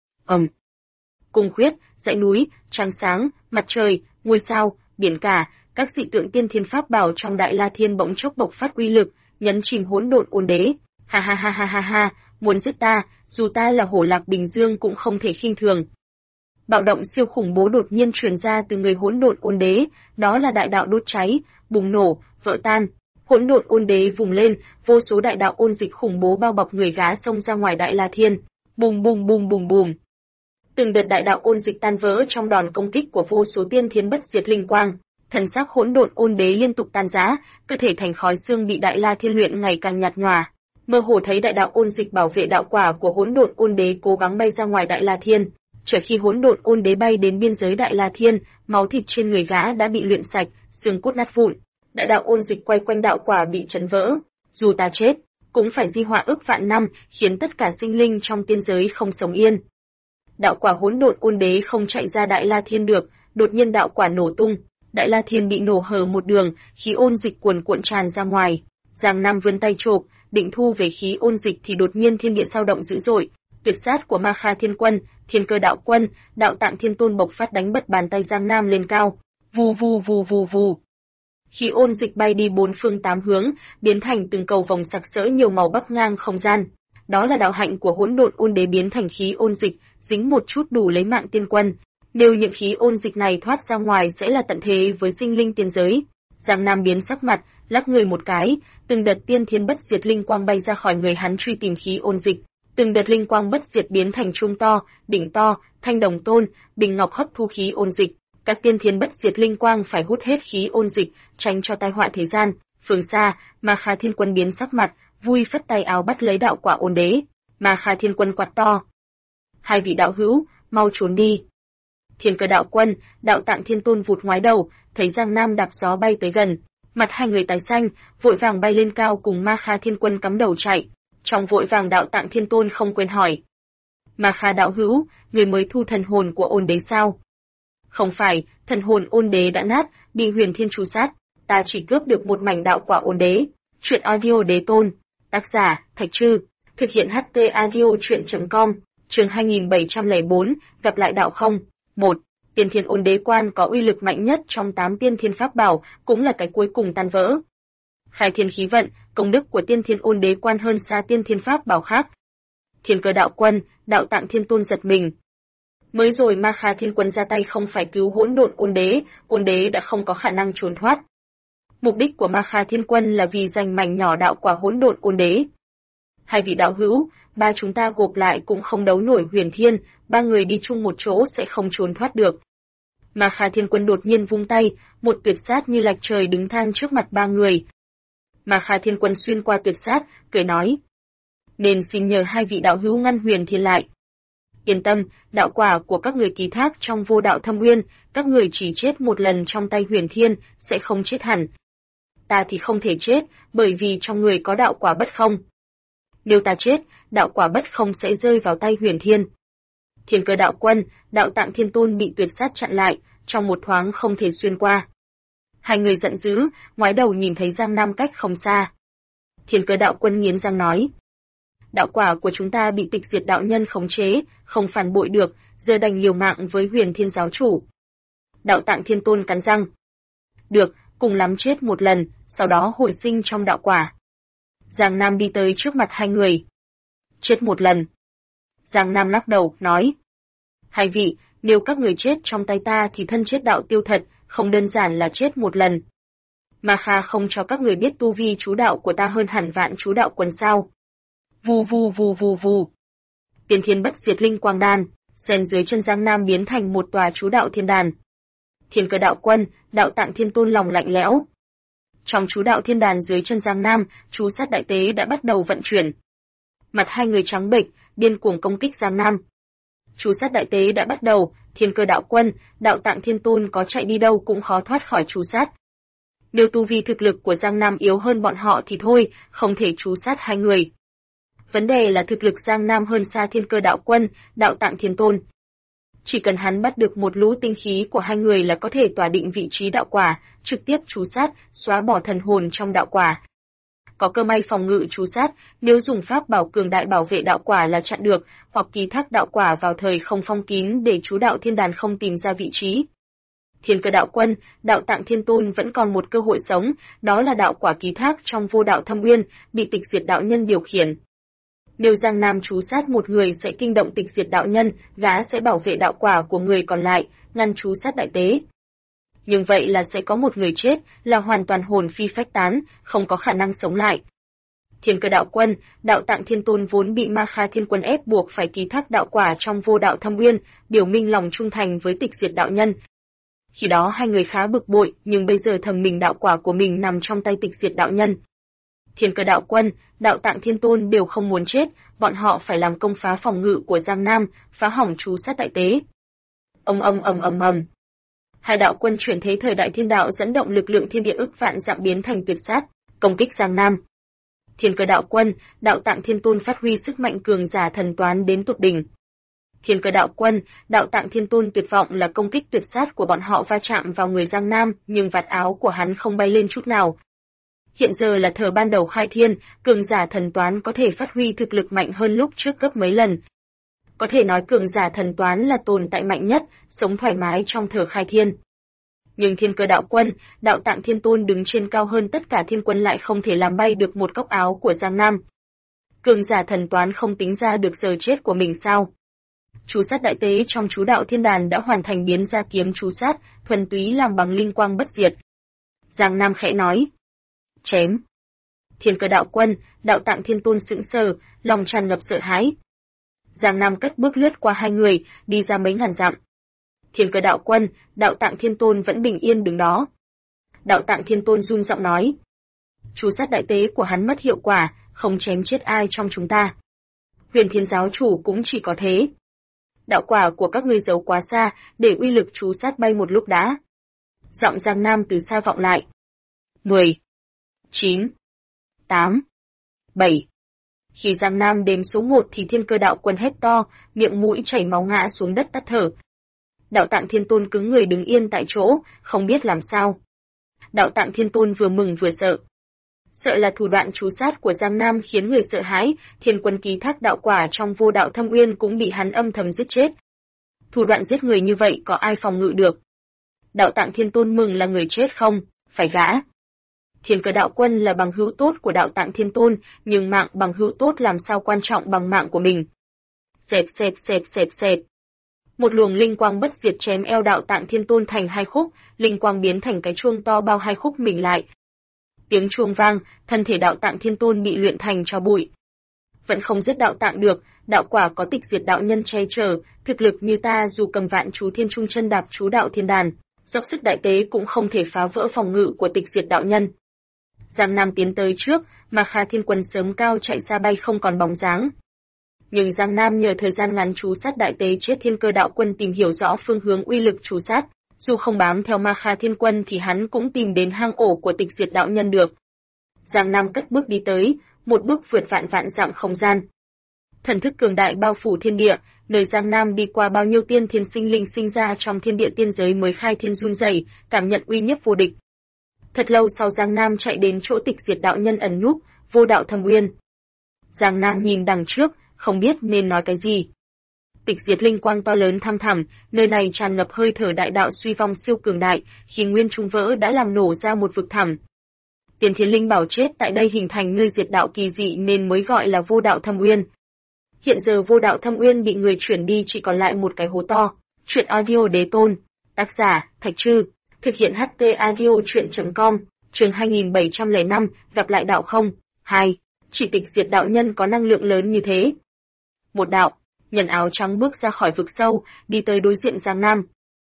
Cung khuyết, dãy núi, trăng sáng, mặt trời, ngôi sao, biển cả, các dị tượng tiên thiên pháp bảo trong Đại La Thiên bỗng chốc bộc phát uy lực, nhấn chìm hỗn độn ôn đế. Ha, muốn giết ta, dù ta là Hổ Lạc Bình Dương cũng không thể khinh thường. Bạo động siêu khủng bố đột nhiên truyền ra từ người hỗn độn ôn đế, đó là đại đạo đốt cháy, bùng nổ, vỡ tan. Hỗn độn ôn đế vùng lên, vô số đại đạo ôn dịch khủng bố bao bọc người gã xông ra ngoài Đại La Thiên. Bùm. Từng đợt đại đạo ôn dịch tan vỡ trong đòn công kích của vô số tiên thiên bất diệt linh quang. Thần sắc hỗn độn ôn đế liên tục tan rã, cơ thể thành khói xương bị Đại La Thiên luyện ngày càng nhạt nhòa. Mơ hồ thấy đại đạo ôn dịch bảo vệ đạo quả của hỗn độn ôn đế cố gắng bay ra ngoài Đại La Thiên. Chờ khi hỗn độn ôn đế bay đến biên giới Đại La Thiên, máu thịt trên người gã đã bị luyện sạch, xương cốt nát vụn. Đại đạo ôn dịch quay quanh đạo quả bị chấn vỡ. Dù ta chết, cũng phải di họa ức vạn năm, khiến tất cả sinh linh trong tiên giới không sống yên. Đạo quả hỗn độn ôn đế không chạy ra Đại La Thiên được, đột nhiên đạo quả nổ tung. Đại La Thiên bị nổ hở một đường, khí ôn dịch cuồn cuộn tràn ra ngoài. Giang Nam vươn tay chộp, định thu về khí ôn dịch thì đột nhiên thiên địa sao động dữ dội. Tuyệt sát của Ma Kha Thiên Quân, Thiên Cơ Đạo Quân, Đạo Tạng Thiên Tôn bộc phát đánh bật bàn tay Giang Nam lên cao. Vù. Khí ôn dịch bay đi bốn phương tám hướng, biến thành từng cầu vòng sặc sỡ nhiều màu bắc ngang không gian. Đó là đạo hạnh của hỗn độn ôn đế biến thành khí ôn dịch, dính một chút đủ lấy mạng tiên quân. Nếu những khí ôn dịch này thoát ra ngoài sẽ là tận thế với sinh linh tiên giới. Giang Nam biến sắc mặt, lắc người một cái, từng đợt tiên thiên bất diệt linh quang bay ra khỏi người hắn truy tìm khí ôn dịch. Từng đợt linh quang bất diệt biến thành trung to, đỉnh to, thanh đồng tôn, bình ngọc hấp thu khí ôn dịch. Các tiên thiên bất diệt linh quang phải hút hết khí ôn dịch, tránh cho tai họa thế gian. Phương xa, Ma Kha Thiên Quân biến sắc mặt, vui phất tay áo bắt lấy đạo quả ôn đế. Ma Kha Thiên Quân quát to: Hai vị đạo hữu, mau trốn đi. Thiên Cơ Đạo Quân, Đạo Tạng Thiên Tôn vụt ngoái đầu, thấy Giang Nam đạp gió bay tới gần, mặt hai người tái xanh, vội vàng bay lên cao cùng Ma Kha Thiên Quân cắm đầu chạy. Trong vội vàng Đạo Tạng Thiên Tôn không quên hỏi: Ma Kha đạo hữu, người mới thu thần hồn của ôn đế sao? Không phải, thần hồn ôn đế đã nát, bị Huyền Thiên tru sát, ta chỉ cướp được một mảnh đạo quả ôn đế. Truyện audio đế tôn, tác giả Thạch Trư, thực hiện HT audio truyện.com, chương 2704, gặp lại đạo không. 1. Tiên Thiên Ôn Đế Quan có uy lực mạnh nhất trong 8 tiên thiên pháp bảo, cũng là cái cuối cùng tan vỡ. Khai thiên khí vận, công đức của Tiên Thiên Ôn Đế Quan hơn xa tiên thiên pháp bảo khác. Thiên Cơ Đạo Quân, Đạo Tạng Thiên Tôn giật mình. Mới rồi Ma Kha Thiên Quân ra tay không phải cứu hỗn độn ôn đế đã không có khả năng trốn thoát. Mục đích của Ma Kha Thiên Quân là vì giành mảnh nhỏ đạo quả hỗn độn ôn đế. Hai vị đạo hữu, ba chúng ta gộp lại cũng không đấu nổi Huyền Thiên, ba người đi chung một chỗ sẽ không trốn thoát được. Ma Kha Thiên Quân đột nhiên vung tay, một tuyệt sát như lạch trời đứng than trước mặt ba người. Ma Kha Thiên Quân xuyên qua tuyệt sát, cười nói: "Nên xin nhờ hai vị đạo hữu ngăn Huyền Thiên lại. Yên tâm, đạo quả của các người ký thác trong Vô Đạo Thâm Uyên, các người chỉ chết một lần trong tay Huyền Thiên, sẽ không chết hẳn. Ta thì không thể chết, bởi vì trong người có đạo quả bất không. Nếu ta chết, đạo quả bất không sẽ rơi vào tay Huyền Thiên." Thiên Cơ Đạo Quân, Đạo Tạng Thiên Tôn bị tuyệt sát chặn lại, trong một thoáng không thể xuyên qua. Hai người giận dữ, ngoái đầu nhìn thấy Giang Nam cách không xa. Thiên Cơ Đạo Quân nghiến răng nói: "Đạo quả của chúng ta bị Tịch Diệt đạo nhân khống chế, không phản bội được, giờ đành liều mạng với Huyền Thiên giáo chủ." Đạo Tạng Thiên Tôn cắn răng: "Được, cùng lắm chết một lần, sau đó hồi sinh trong đạo quả." Giang Nam đi tới trước mặt hai người. "Chết một lần?" Giang Nam lắc đầu, nói: "Hai vị, nếu các người chết trong tay ta thì thân chết đạo tiêu thật, không đơn giản là chết một lần. Ma Kha không cho các người biết tu vi chú đạo của ta hơn hẳn vạn chú đạo quần sao." Vù vù vù vù vù. Tiên Thiên Bất Diệt Linh Quang Đan, sen dưới chân Giang Nam biến thành một tòa chú đạo thiên đàn. Thiên Cơ Đạo Quân, Đạo Tạng Thiên Tôn lòng lạnh lẽo. Trong chú đạo thiên đàn dưới chân Giang Nam, chú sát đại tế đã bắt đầu vận chuyển. Mặt hai người trắng bệch, điên cuồng công kích Giang Nam. Chú sát đại tế đã bắt đầu, Thiên Cơ Đạo Quân, Đạo Tạng Thiên Tôn có chạy đi đâu cũng khó thoát khỏi chú sát. Nếu tu vi thực lực của Giang Nam yếu hơn bọn họ thì thôi, không thể chú sát hai người. Vấn đề là thực lực Giang Nam hơn xa Thiên Cơ Đạo Quân, Đạo Tạng Thiên Tôn. Chỉ cần hắn bắt được một lũ tinh khí của hai người là có thể tỏa định vị trí đạo quả, trực tiếp chú sát, xóa bỏ thần hồn trong đạo quả. Có cơ may phòng ngự chú sát, nếu dùng pháp bảo cường đại bảo vệ đạo quả là chặn được, hoặc ký thác đạo quả vào thời không phong kín để chú đạo thiên đàn không tìm ra vị trí. Thiên Cơ Đạo Quân, Đạo Tạng Thiên Tôn vẫn còn một cơ hội sống, đó là đạo quả ký thác trong Vô Đạo Thâm Uyên, bị Tịch Diệt đạo nhân điều khiển. Nếu Giang Nam chú sát một người sẽ kinh động Tịch Diệt đạo nhân, gã sẽ bảo vệ đạo quả của người còn lại, ngăn chú sát đại tế. Nhưng vậy là sẽ có một người chết, là hoàn toàn hồn phi phách tán, không có khả năng sống lại. Thiên Cơ Đạo Quân, Đạo Tạng Thiên Tôn vốn bị Ma Kha Thiên Quân ép buộc phải ký thác đạo quả trong Vô Đạo Thâm Uyên, biểu minh lòng trung thành với Tịch Diệt đạo nhân. Khi đó hai người khá bực bội, nhưng bây giờ thầm mình đạo quả của mình nằm trong tay Tịch Diệt đạo nhân. Thiên Cơ Đạo Quân, Đạo Tạng Thiên Tôn đều không muốn chết, bọn họ phải làm công phá phòng ngự của Giang Nam, phá hỏng chú sát đại tế. Ầm. Hai đạo quân chuyển thế thời đại thiên đạo dẫn động lực lượng thiên địa ức vạn dặm biến thành tuyệt sát, công kích Giang Nam. Thiên Cơ Đạo Quân, Đạo Tạng Thiên Tôn phát huy sức mạnh cường giả thần toán đến tột đỉnh. Thiên Cơ Đạo Quân, Đạo Tạng Thiên Tôn tuyệt vọng là công kích tuyệt sát của bọn họ va chạm vào người Giang Nam, nhưng vạt áo của hắn không bay lên chút nào. Hiện giờ là thời ban đầu khai thiên, cường giả thần toán có thể phát huy thực lực mạnh hơn lúc trước gấp mấy lần. Có thể nói cường giả thần toán là tồn tại mạnh nhất, sống thoải mái trong thời khai thiên. Nhưng Thiên Cơ Đạo Quân, Đạo Tạng Thiên Tôn đứng trên cao hơn tất cả thiên quân lại không thể làm bay được một góc áo của Giang Nam. Cường giả thần toán không tính ra được giờ chết của mình sao? Chú sát đại tế trong chú đạo thiên đàn đã hoàn thành biến ra kiếm chú sát, thuần túy làm bằng linh quang bất diệt. Giang Nam khẽ nói: "Chém." Thiên Cơ Đạo Quân, Đạo Tạng Thiên Tôn sững sờ, lòng tràn ngập sợ hãi. Giang Nam cất bước lướt qua hai người, đi ra mấy ngàn dặm. Thiên Cơ Đạo Quân, Đạo Tạng Thiên Tôn vẫn bình yên đứng đó. Đạo Tạng Thiên Tôn run giọng nói: "Chú sát đại tế của hắn mất hiệu quả, không chém chết ai trong chúng ta. Huyền Thiên giáo chủ cũng chỉ có thế. Đạo quả của các ngươi giấu quá xa, để uy lực chú sát bay một lúc đã." Giọng Giang Nam từ xa vọng lại. 10, 9, 8, 7. Khi Giang Nam đếm số 1 thì Thiên Cơ Đạo Quân hét to, miệng mũi chảy máu ngã xuống đất tắt thở. Đạo Tạng Thiên Tôn cứng người đứng yên tại chỗ, không biết làm sao. Đạo Tạng Thiên Tôn vừa mừng vừa sợ. Sợ là thủ đoạn chú sát của Giang Nam khiến người sợ hãi, Thiên Quân ký thác đạo quả trong Vô Đạo Thâm Uyên cũng bị hắn âm thầm giết chết. Thủ đoạn giết người như vậy có ai phòng ngự được? Đạo Tạng Thiên Tôn mừng là người chết không, phải gã. Thiên Cơ Đạo Quân là bằng hữu tốt của Đạo Tạng Thiên Tôn, nhưng mạng bằng hữu tốt làm sao quan trọng bằng mạng của mình. Xẹp. Một luồng linh quang bất diệt chém eo Đạo Tạng Thiên Tôn thành hai khúc, linh quang biến thành cái chuông to bao hai khúc mình lại. Tiếng chuông vang, thân thể Đạo Tạng Thiên Tôn bị luyện thành tro bụi. Vẫn không giết Đạo Tạng được, đạo quả có tịch diệt đạo nhân che chở, thực lực như ta dù cầm vạn chú thiên trung chân đạp chú đạo thiên đàn, dốc sức đại tế cũng không thể phá vỡ phòng ngự của tịch diệt đạo nhân. Giang Nam tiến tới trước, mà Kha Thiên Quân sớm cao chạy xa bay không còn bóng dáng. Nhưng Giang Nam nhờ thời gian ngắn chú sát đại tế chết Thiên Cơ đạo quân tìm hiểu rõ phương hướng uy lực chú sát, dù không bám theo Ma Kha Thiên Quân thì hắn cũng tìm đến hang ổ của tịch diệt đạo nhân được. Giang Nam cất bước đi tới, một bước vượt vạn vạn dặm không gian. Thần thức cường đại bao phủ thiên địa, nơi Giang Nam đi qua bao nhiêu tiên thiên sinh linh sinh ra trong thiên địa tiên giới mới khai thiên run rẩy, cảm nhận uy nhiếp vô địch. Thật lâu sau Giang Nam chạy đến chỗ tịch diệt đạo nhân ẩn núp, Vô Đạo Thâm Uyên. Giang Nam nhìn đằng trước, không biết nên nói cái gì. Tịch diệt linh quang to lớn thăm thẳm, nơi này tràn ngập hơi thở đại đạo suy vong siêu cường đại, khi nguyên trung vỡ đã làm nổ ra một vực thẳm. Tiền Thiên Linh bảo chết tại đây hình thành nơi diệt đạo kỳ dị nên mới gọi là Vô Đạo Thâm Uyên. Hiện giờ Vô Đạo Thâm Uyên bị người chuyển đi chỉ còn lại một cái hố to. Truyện audio Đế Tôn, tác giả Thạch Trư, thực hiện HT audio truyện.com, chương 2705, gặp lại đạo không? 2. Chỉ tịch diệt đạo nhân có năng lượng lớn như thế. Một đạo, nhân áo trắng bước ra khỏi vực sâu, đi tới đối diện Giang Nam.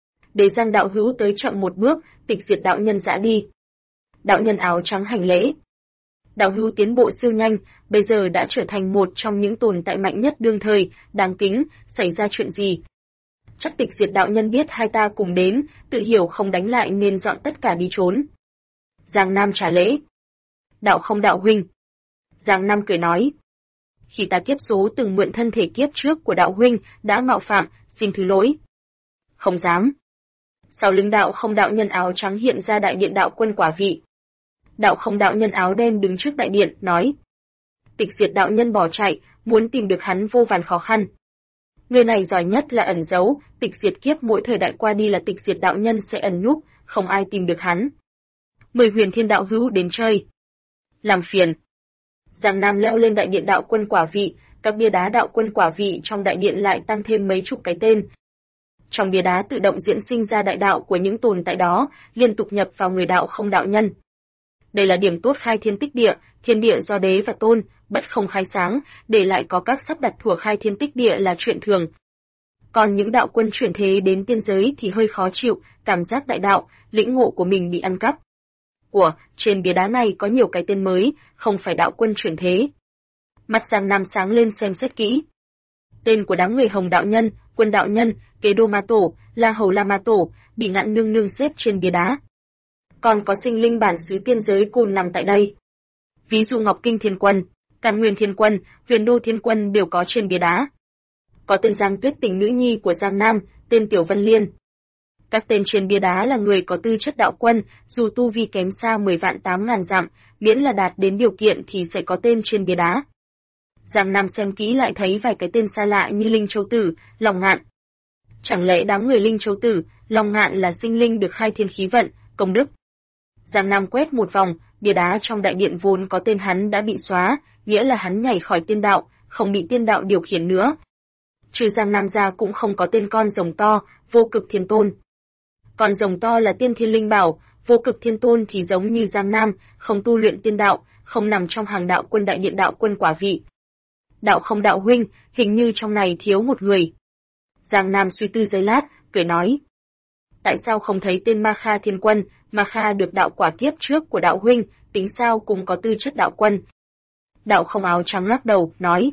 Để Giang đạo hữu tới chậm một bước, tịch diệt đạo nhân dã đi. Đạo nhân áo trắng hành lễ. Đạo hữu tiến bộ siêu nhanh, bây giờ đã trở thành một trong những tồn tại mạnh nhất đương thời, đáng kính, xảy ra chuyện gì? Chắc tịch diệt đạo nhân biết hai ta cùng đến, tự hiểu không đánh lại nên dọn tất cả đi trốn. Giang Nam trả lễ. Đạo không đạo huynh. Giang Nam cười nói. Khi ta kiếp số từng mượn thân thể kiếp trước của đạo huynh, đã mạo phạm, xin thứ lỗi. Không dám. Sau lưng đạo không đạo nhân áo trắng hiện ra đại điện đạo quân quả vị. Đạo không đạo nhân áo đen đứng trước đại điện, nói. Tịch diệt đạo nhân bỏ chạy, muốn tìm được hắn vô vàn khó khăn. Người này giỏi nhất là ẩn giấu, tịch diệt kiếp mỗi thời đại qua đi là tịch diệt đạo nhân sẽ ẩn núp, không ai tìm được hắn. Mời Huyền Thiên đạo hữu đến chơi. Làm phiền. Giang Nam leo lên đại điện đạo quân quả vị, các bia đá đạo quân quả vị trong đại điện lại tăng thêm mấy chục cái tên. Trong bia đá tự động diễn sinh ra đại đạo của những tồn tại đó, liên tục nhập vào người đạo không đạo nhân. Đây là điểm tốt khai thiên tích địa, thiên địa do đế và tôn, bất không khai sáng, để lại có các sắp đặt thuộc khai thiên tích địa là chuyện thường. Còn những đạo quân chuyển thế đến tiên giới thì hơi khó chịu, cảm giác đại đạo, lĩnh ngộ của mình bị ăn cắp. Trên bia đá này có nhiều cái tên mới, không phải đạo quân chuyển thế. Mắt Giang Nam sáng lên xem xét kỹ. Tên của đám người Hồng đạo nhân, Quân đạo nhân, Kế Đô Ma Tổ, La Hầu La Ma Tổ, bị Ngạn Nương Nương xếp trên bia đá. Còn có sinh linh bản xứ tiên giới cùng nằm tại đây. Ví dụ Ngọc Kinh Thiên Quân, Càn Nguyên Thiên Quân, Huyền Đô Thiên Quân đều có trên bia đá. Có tên Giang Tuyết Tình nữ nhi của Giang Nam, tên Tiểu Vân Liên. Các tên trên bia đá là người có tư chất đạo quân, dù tu vi kém xa 10 vạn 8.000 dặm, miễn là đạt đến điều kiện thì sẽ có tên trên bia đá. Giang Nam xem kỹ lại thấy vài cái tên xa lạ như Linh Châu Tử, Long Ngạn. Chẳng lẽ đám người Linh Châu Tử, Long Ngạn là sinh linh được khai thiên khí vận, công đức? Giang Nam quét một vòng, bia đá trong đại điện vốn có tên hắn đã bị xóa, nghĩa là hắn nhảy khỏi tiên đạo, không bị tiên đạo điều khiển nữa. Trừ Giang Nam ra cũng không có tên con rồng to, Vô Cực Thiên Tôn. Con rồng to là Tiên Thiên Linh Bảo, Vô Cực Thiên Tôn thì giống như Giang Nam, không tu luyện tiên đạo, không nằm trong hàng đạo quân đại điện đạo quân quả vị. Đạo không đạo huynh, hình như trong này thiếu một người. Giang Nam suy tư giây lát, cười nói. Tại sao không thấy tên Ma Kha Thiên Quân, Ma Kha được đạo quả kiếp trước của đạo huynh, tính sao cũng có tư chất đạo quân. Đạo không áo trắng lắc đầu, nói.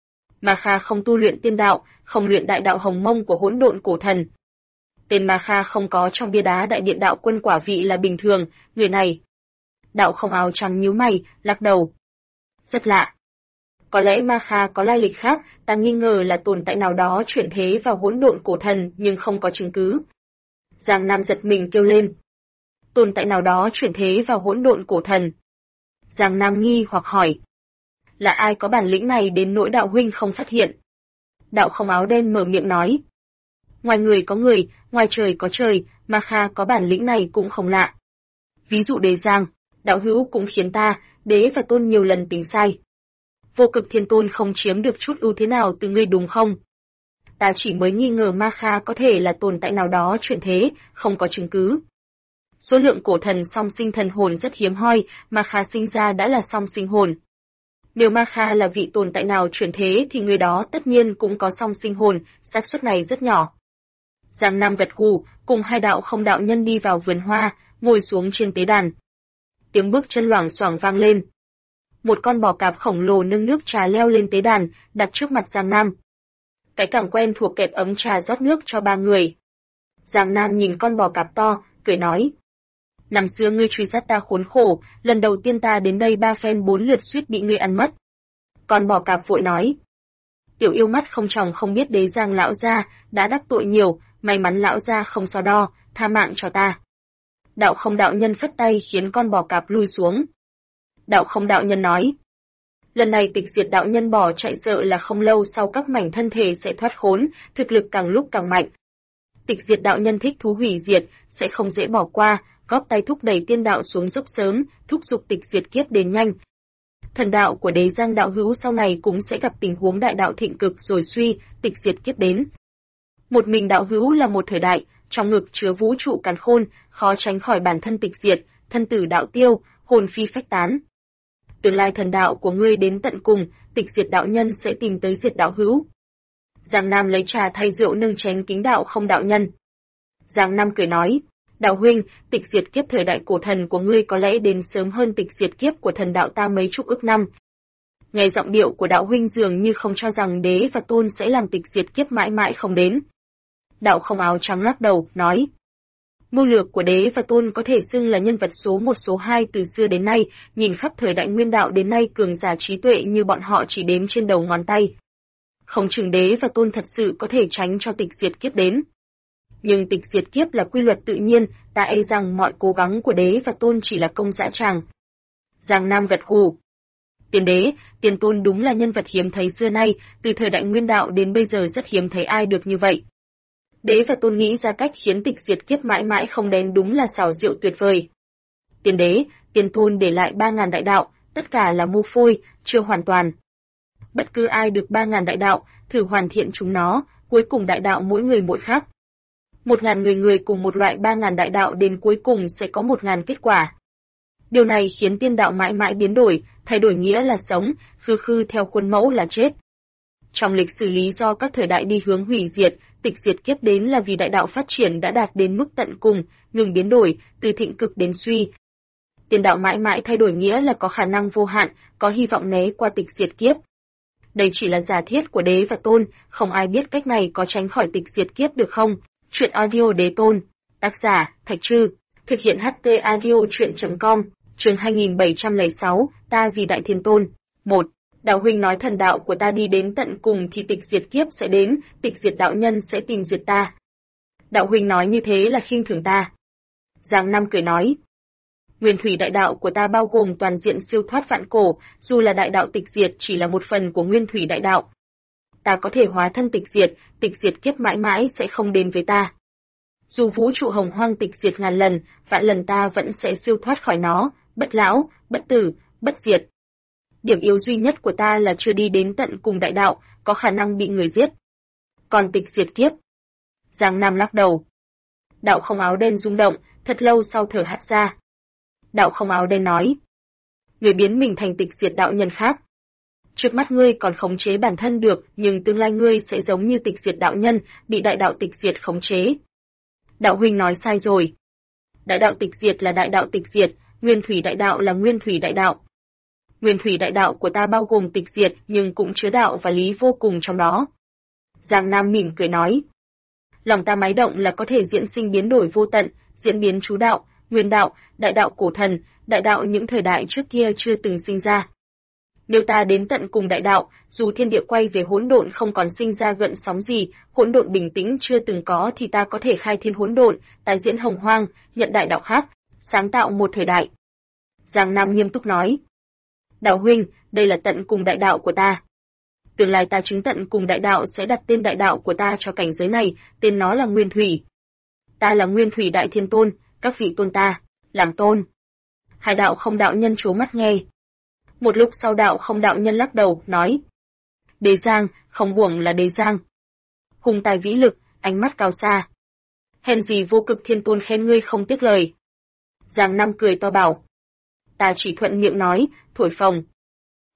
Ma Kha không tu luyện tiên đạo, không luyện đại đạo hồng mông của hỗn độn cổ thần. Tên Ma Kha không có trong bia đá đại điện đạo quân quả vị là bình thường, người này. Đạo không áo trắng nhíu mày, lắc đầu. Rất lạ. Có lẽ Ma Kha có lai lịch khác, ta nghi ngờ là tồn tại nào đó chuyển thế vào hỗn độn cổ thần nhưng không có chứng cứ. Giang Nam giật mình kêu lên. Tồn tại nào đó chuyển thế vào hỗn độn cổ thần. Giang Nam nghi hoặc hỏi. Là ai có bản lĩnh này đến nỗi đạo huynh không phát hiện? Đạo không áo đen mở miệng nói. Ngoài người có người, ngoài trời có trời, Ma Kha có bản lĩnh này cũng không lạ. Ví dụ Đế Giang, đạo hữu cũng khiến ta, đế và tôn nhiều lần tính sai. Vô Cực Thiên Tôn không chiếm được chút ưu thế nào từ ngươi đúng không? Ta chỉ mới nghi ngờ Ma Kha có thể là tồn tại nào đó chuyển thế, không có chứng cứ. Số lượng cổ thần song sinh thần hồn rất hiếm hoi, Ma Kha sinh ra đã là song sinh hồn. Nếu Ma Kha là vị tồn tại nào chuyển thế thì người đó tất nhiên cũng có song sinh hồn, xác suất này rất nhỏ. Giang Nam gật gù, cùng hai đạo không đạo nhân đi vào vườn hoa, ngồi xuống trên tế đàn. Tiếng bước chân loảng xoảng vang lên. Một con bò cạp khổng lồ nâng nước trà leo lên tế đàn, đặt trước mặt Giang Nam. Cái càng quen thuộc kẹp ấm trà rót nước cho ba người. Giang Nam nhìn con bò cạp to, cười nói. Năm xưa ngươi truy sát ta khốn khổ, lần đầu tiên ta đến đây 3 phen 4 lượt suýt bị ngươi ăn mất. Con bò cạp vội nói. Tiểu yêu mắt không tròng không biết đế Giang lão gia đã đắc tội nhiều, may mắn lão gia không so đo, tha mạng cho ta. Đạo không đạo nhân phất tay khiến con bò cạp lui xuống. Đạo không đạo nhân nói. Lần này tịch diệt đạo nhân bỏ chạy sợ là không lâu sau các mảnh thân thể sẽ thoát khốn, thực lực càng lúc càng mạnh. Tịch diệt đạo nhân thích thú hủy diệt, sẽ không dễ bỏ qua, góp tay thúc đẩy tiên đạo xuống dốc sớm, thúc giục tịch diệt kiếp đến nhanh. Thần đạo của đế Giang đạo hữu sau này cũng sẽ gặp tình huống đại đạo thịnh cực rồi suy, tịch diệt kiếp đến. Một mình đạo hữu là một thời đại, trong ngực chứa vũ trụ càn khôn, khó tránh khỏi bản thân tịch diệt, thân tử đạo tiêu, hồn phi phách tán. Tương lai thần đạo của ngươi đến tận cùng, tịch diệt đạo nhân sẽ tìm tới diệt đạo hữu. Giang Nam lấy trà thay rượu nâng chén kính đạo không đạo nhân. Giang Nam cười nói, đạo huynh, tịch diệt kiếp thời đại cổ thần của ngươi có lẽ đến sớm hơn tịch diệt kiếp của thần đạo ta mấy chục ức năm. Nghe giọng điệu của đạo huynh dường như không cho rằng đế và tôn sẽ làm tịch diệt kiếp mãi mãi không đến. Đạo không áo trắng lắc đầu, nói. Mưu lược của đế và tôn có thể xưng là nhân vật số 1 số 2 từ xưa đến nay, nhìn khắp thời đại nguyên đạo đến nay cường giả trí tuệ như bọn họ chỉ đếm trên đầu ngón tay. Không chừng đế và tôn thật sự có thể tránh cho tịch diệt kiếp đến. Nhưng tịch diệt kiếp là quy luật tự nhiên, ta e rằng mọi cố gắng của đế và tôn chỉ là công dã tràng. Giang Nam gật gù. Tiền đế, tiền tôn đúng là nhân vật hiếm thấy xưa nay, từ thời đại nguyên đạo đến bây giờ rất hiếm thấy ai được như vậy. Đế và tôn nghĩ ra cách khiến tịch diệt kiếp mãi mãi không đến đúng là xảo diệu tuyệt vời. Tiền đế, tiền tôn để lại 3.000 đại đạo, tất cả là mưu phôi, chưa hoàn toàn. Bất cứ ai được 3.000 đại đạo, thử hoàn thiện chúng nó, cuối cùng đại đạo mỗi người mỗi khác. 1.000 người cùng một loại 3.000 đại đạo đến cuối cùng sẽ có 1.000 kết quả. Điều này khiến tiên đạo mãi mãi biến đổi, thay đổi nghĩa là sống, khư khư theo khuôn mẫu là chết. Trong lịch sử lý do các thời đại đi hướng hủy diệt, tịch diệt kiếp đến là vì đại đạo phát triển đã đạt đến mức tận cùng, ngừng biến đổi, từ thịnh cực đến suy. Tiên đạo mãi mãi thay đổi nghĩa là có khả năng vô hạn, có hy vọng né qua tịch diệt kiếp. Đây chỉ là giả thiết của đế và tôn, không ai biết cách này có tránh khỏi tịch diệt kiếp được không. Chuyện audio đế tôn, tác giả, Thạch Trư, thực hiện HT audio chuyện.com, chương 2706, ta vì đại thiên tôn. 1. Đạo huynh nói thần đạo của ta đi đến tận cùng thì tịch diệt kiếp sẽ đến, tịch diệt đạo nhân sẽ tìm diệt ta. Đạo huynh nói như thế là khinh thường ta. Giang Nam cười nói. Nguyên thủy đại đạo của ta bao gồm toàn diện siêu thoát vạn cổ, dù là đại đạo tịch diệt chỉ là một phần của nguyên thủy đại đạo. Ta có thể hóa thân tịch diệt kiếp mãi mãi sẽ không đến với ta. Dù vũ trụ hồng hoang tịch diệt ngàn lần, vạn lần ta vẫn sẽ siêu thoát khỏi nó, bất lão, bất tử, bất diệt. Điểm yếu duy nhất của ta là chưa đi đến tận cùng đại đạo, có khả năng bị người giết. Còn tịch diệt kiếp. Giang Nam lắc đầu. Đạo không áo đen rung động, thật lâu sau thở hắt ra. Đạo không áo đen nói. Người biến mình thành tịch diệt đạo nhân khác. Trước mắt ngươi còn khống chế bản thân được, nhưng tương lai ngươi sẽ giống như tịch diệt đạo nhân, bị đại đạo tịch diệt khống chế. Đạo huynh nói sai rồi. Đại đạo tịch diệt là đại đạo tịch diệt, nguyên thủy đại đạo là nguyên thủy đại đạo. Nguyên thủy đại đạo của ta bao gồm tịch diệt nhưng cũng chứa đạo và lý vô cùng trong đó. Giang Nam mỉm cười nói. Lòng ta máy động là có thể diễn sinh biến đổi vô tận, diễn biến chú đạo, nguyên đạo, đại đạo cổ thần, đại đạo những thời đại trước kia chưa từng sinh ra. Nếu ta đến tận cùng đại đạo, dù thiên địa quay về hỗn độn không còn sinh ra gợn sóng gì, hỗn độn bình tĩnh chưa từng có thì ta có thể khai thiên hỗn độn, tái diễn hồng hoang, nhận đại đạo khác, sáng tạo một thời đại. Giang Nam nghiêm túc nói. Đạo huynh, đây là tận cùng đại đạo của ta. Tương lai ta chứng tận cùng đại đạo sẽ đặt tên đại đạo của ta cho cảnh giới này, tên nó là Nguyên Thủy. Ta là Nguyên Thủy Đại Thiên Tôn, các vị tôn ta, làm tôn. Hai đạo không đạo nhân trố mắt nghe. Một lúc sau đạo không đạo nhân lắc đầu, nói. Đế Giang, không uổng là Đế Giang. Hùng tài vĩ lực, ánh mắt cao xa. Hèn gì vô cực thiên tôn khen ngươi không tiếc lời. Giang Nam cười to bảo. Ta chỉ thuận miệng nói, thổi phồng.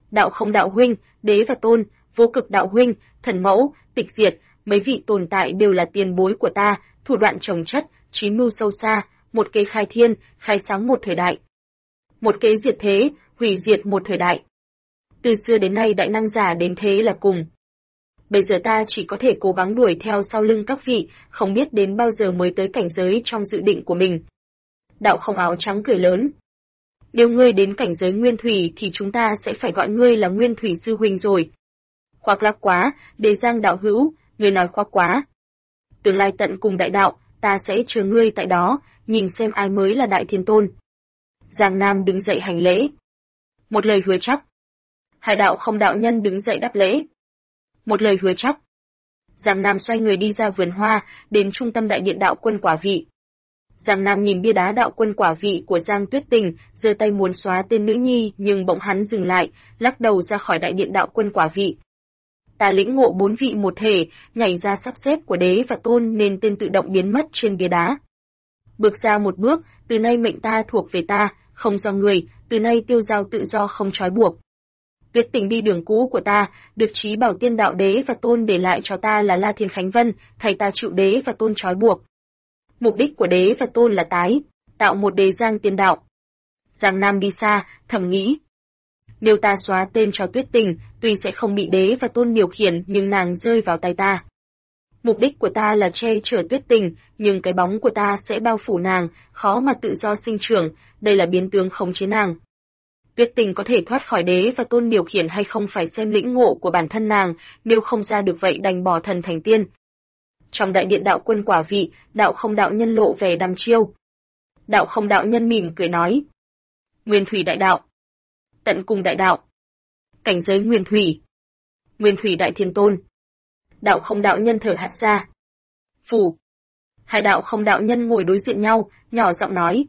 Đạo Không đạo huynh, Đế và Tôn, Vô Cực đạo huynh, Thần Mẫu, Tịch Diệt, mấy vị tồn tại đều là tiền bối của ta, thủ đoạn chồng chất, trí mưu sâu xa, một kế khai thiên, khai sáng một thời đại. Một kế diệt thế, hủy diệt một thời đại. Từ xưa đến nay đại năng giả đến thế là cùng. Bây giờ ta chỉ có thể cố gắng đuổi theo sau lưng các vị, không biết đến bao giờ mới tới cảnh giới trong dự định của mình. Đạo Không áo trắng cười lớn. Nếu ngươi đến cảnh giới nguyên thủy thì chúng ta sẽ phải gọi ngươi là nguyên thủy sư huynh rồi. Khoác lác quá, Đế Giang đạo hữu, ngươi nói khoác quá. Tương lai tận cùng đại đạo, ta sẽ chờ ngươi tại đó, nhìn xem ai mới là đại thiên tôn. Giang Nam đứng dậy hành lễ. Một lời hứa chắc. Hải Đạo Không đạo nhân đứng dậy đáp lễ. Một lời hứa chắc. Giang Nam xoay người đi ra vườn hoa, đến trung tâm đại điện đạo quân quả vị. Giang Nam nhìn bia đá đạo quân quả vị của Giang Tuyết Tình, giơ tay muốn xóa tên nữ nhi, nhưng bỗng hắn dừng lại, lắc đầu ra khỏi đại điện đạo quân quả vị. Ta lĩnh ngộ 4 vị một thể, nhảy ra sắp xếp của Đế và Tôn nên tên tự động biến mất trên bia đá. Bước ra một bước, từ nay mệnh ta thuộc về ta, không do người, từ nay tiêu giao tự do không trói buộc. Tuyết Tình đi đường cũ của ta, được Trí Bảo Tiên đạo Đế và Tôn để lại cho ta là La Thiên Khánh Vân, thầy ta chịu Đế và Tôn trói buộc. Mục đích của Đế và Tôn là tạo một Đế Giang Tiên đạo. Giang Nam đi xa, thầm nghĩ. Nếu ta xóa tên cho Tuyết Tình, tuy sẽ không bị Đế và Tôn điều khiển nhưng nàng rơi vào tay ta. Mục đích của ta là che chở Tuyết Tình, nhưng cái bóng của ta sẽ bao phủ nàng, khó mà tự do sinh trưởng, đây là biến tướng khống chế nàng. Tuyết Tình có thể thoát khỏi Đế và Tôn điều khiển hay không phải xem lĩnh ngộ của bản thân nàng, nếu không ra được vậy đành bỏ thần thành tiên. Trong đại điện đạo quân quả vị, Đạo Không đạo nhân lộ vẻ đăm chiêu. Đạo Không đạo nhân mỉm cười nói. Nguyên thủy đại đạo. Tận cùng đại đạo. Cảnh giới nguyên thủy. Nguyên thủy đại thiên tôn. Đạo Không đạo nhân thở hắt ra. Phủ. Hai Đạo Không đạo nhân ngồi đối diện nhau, nhỏ giọng nói.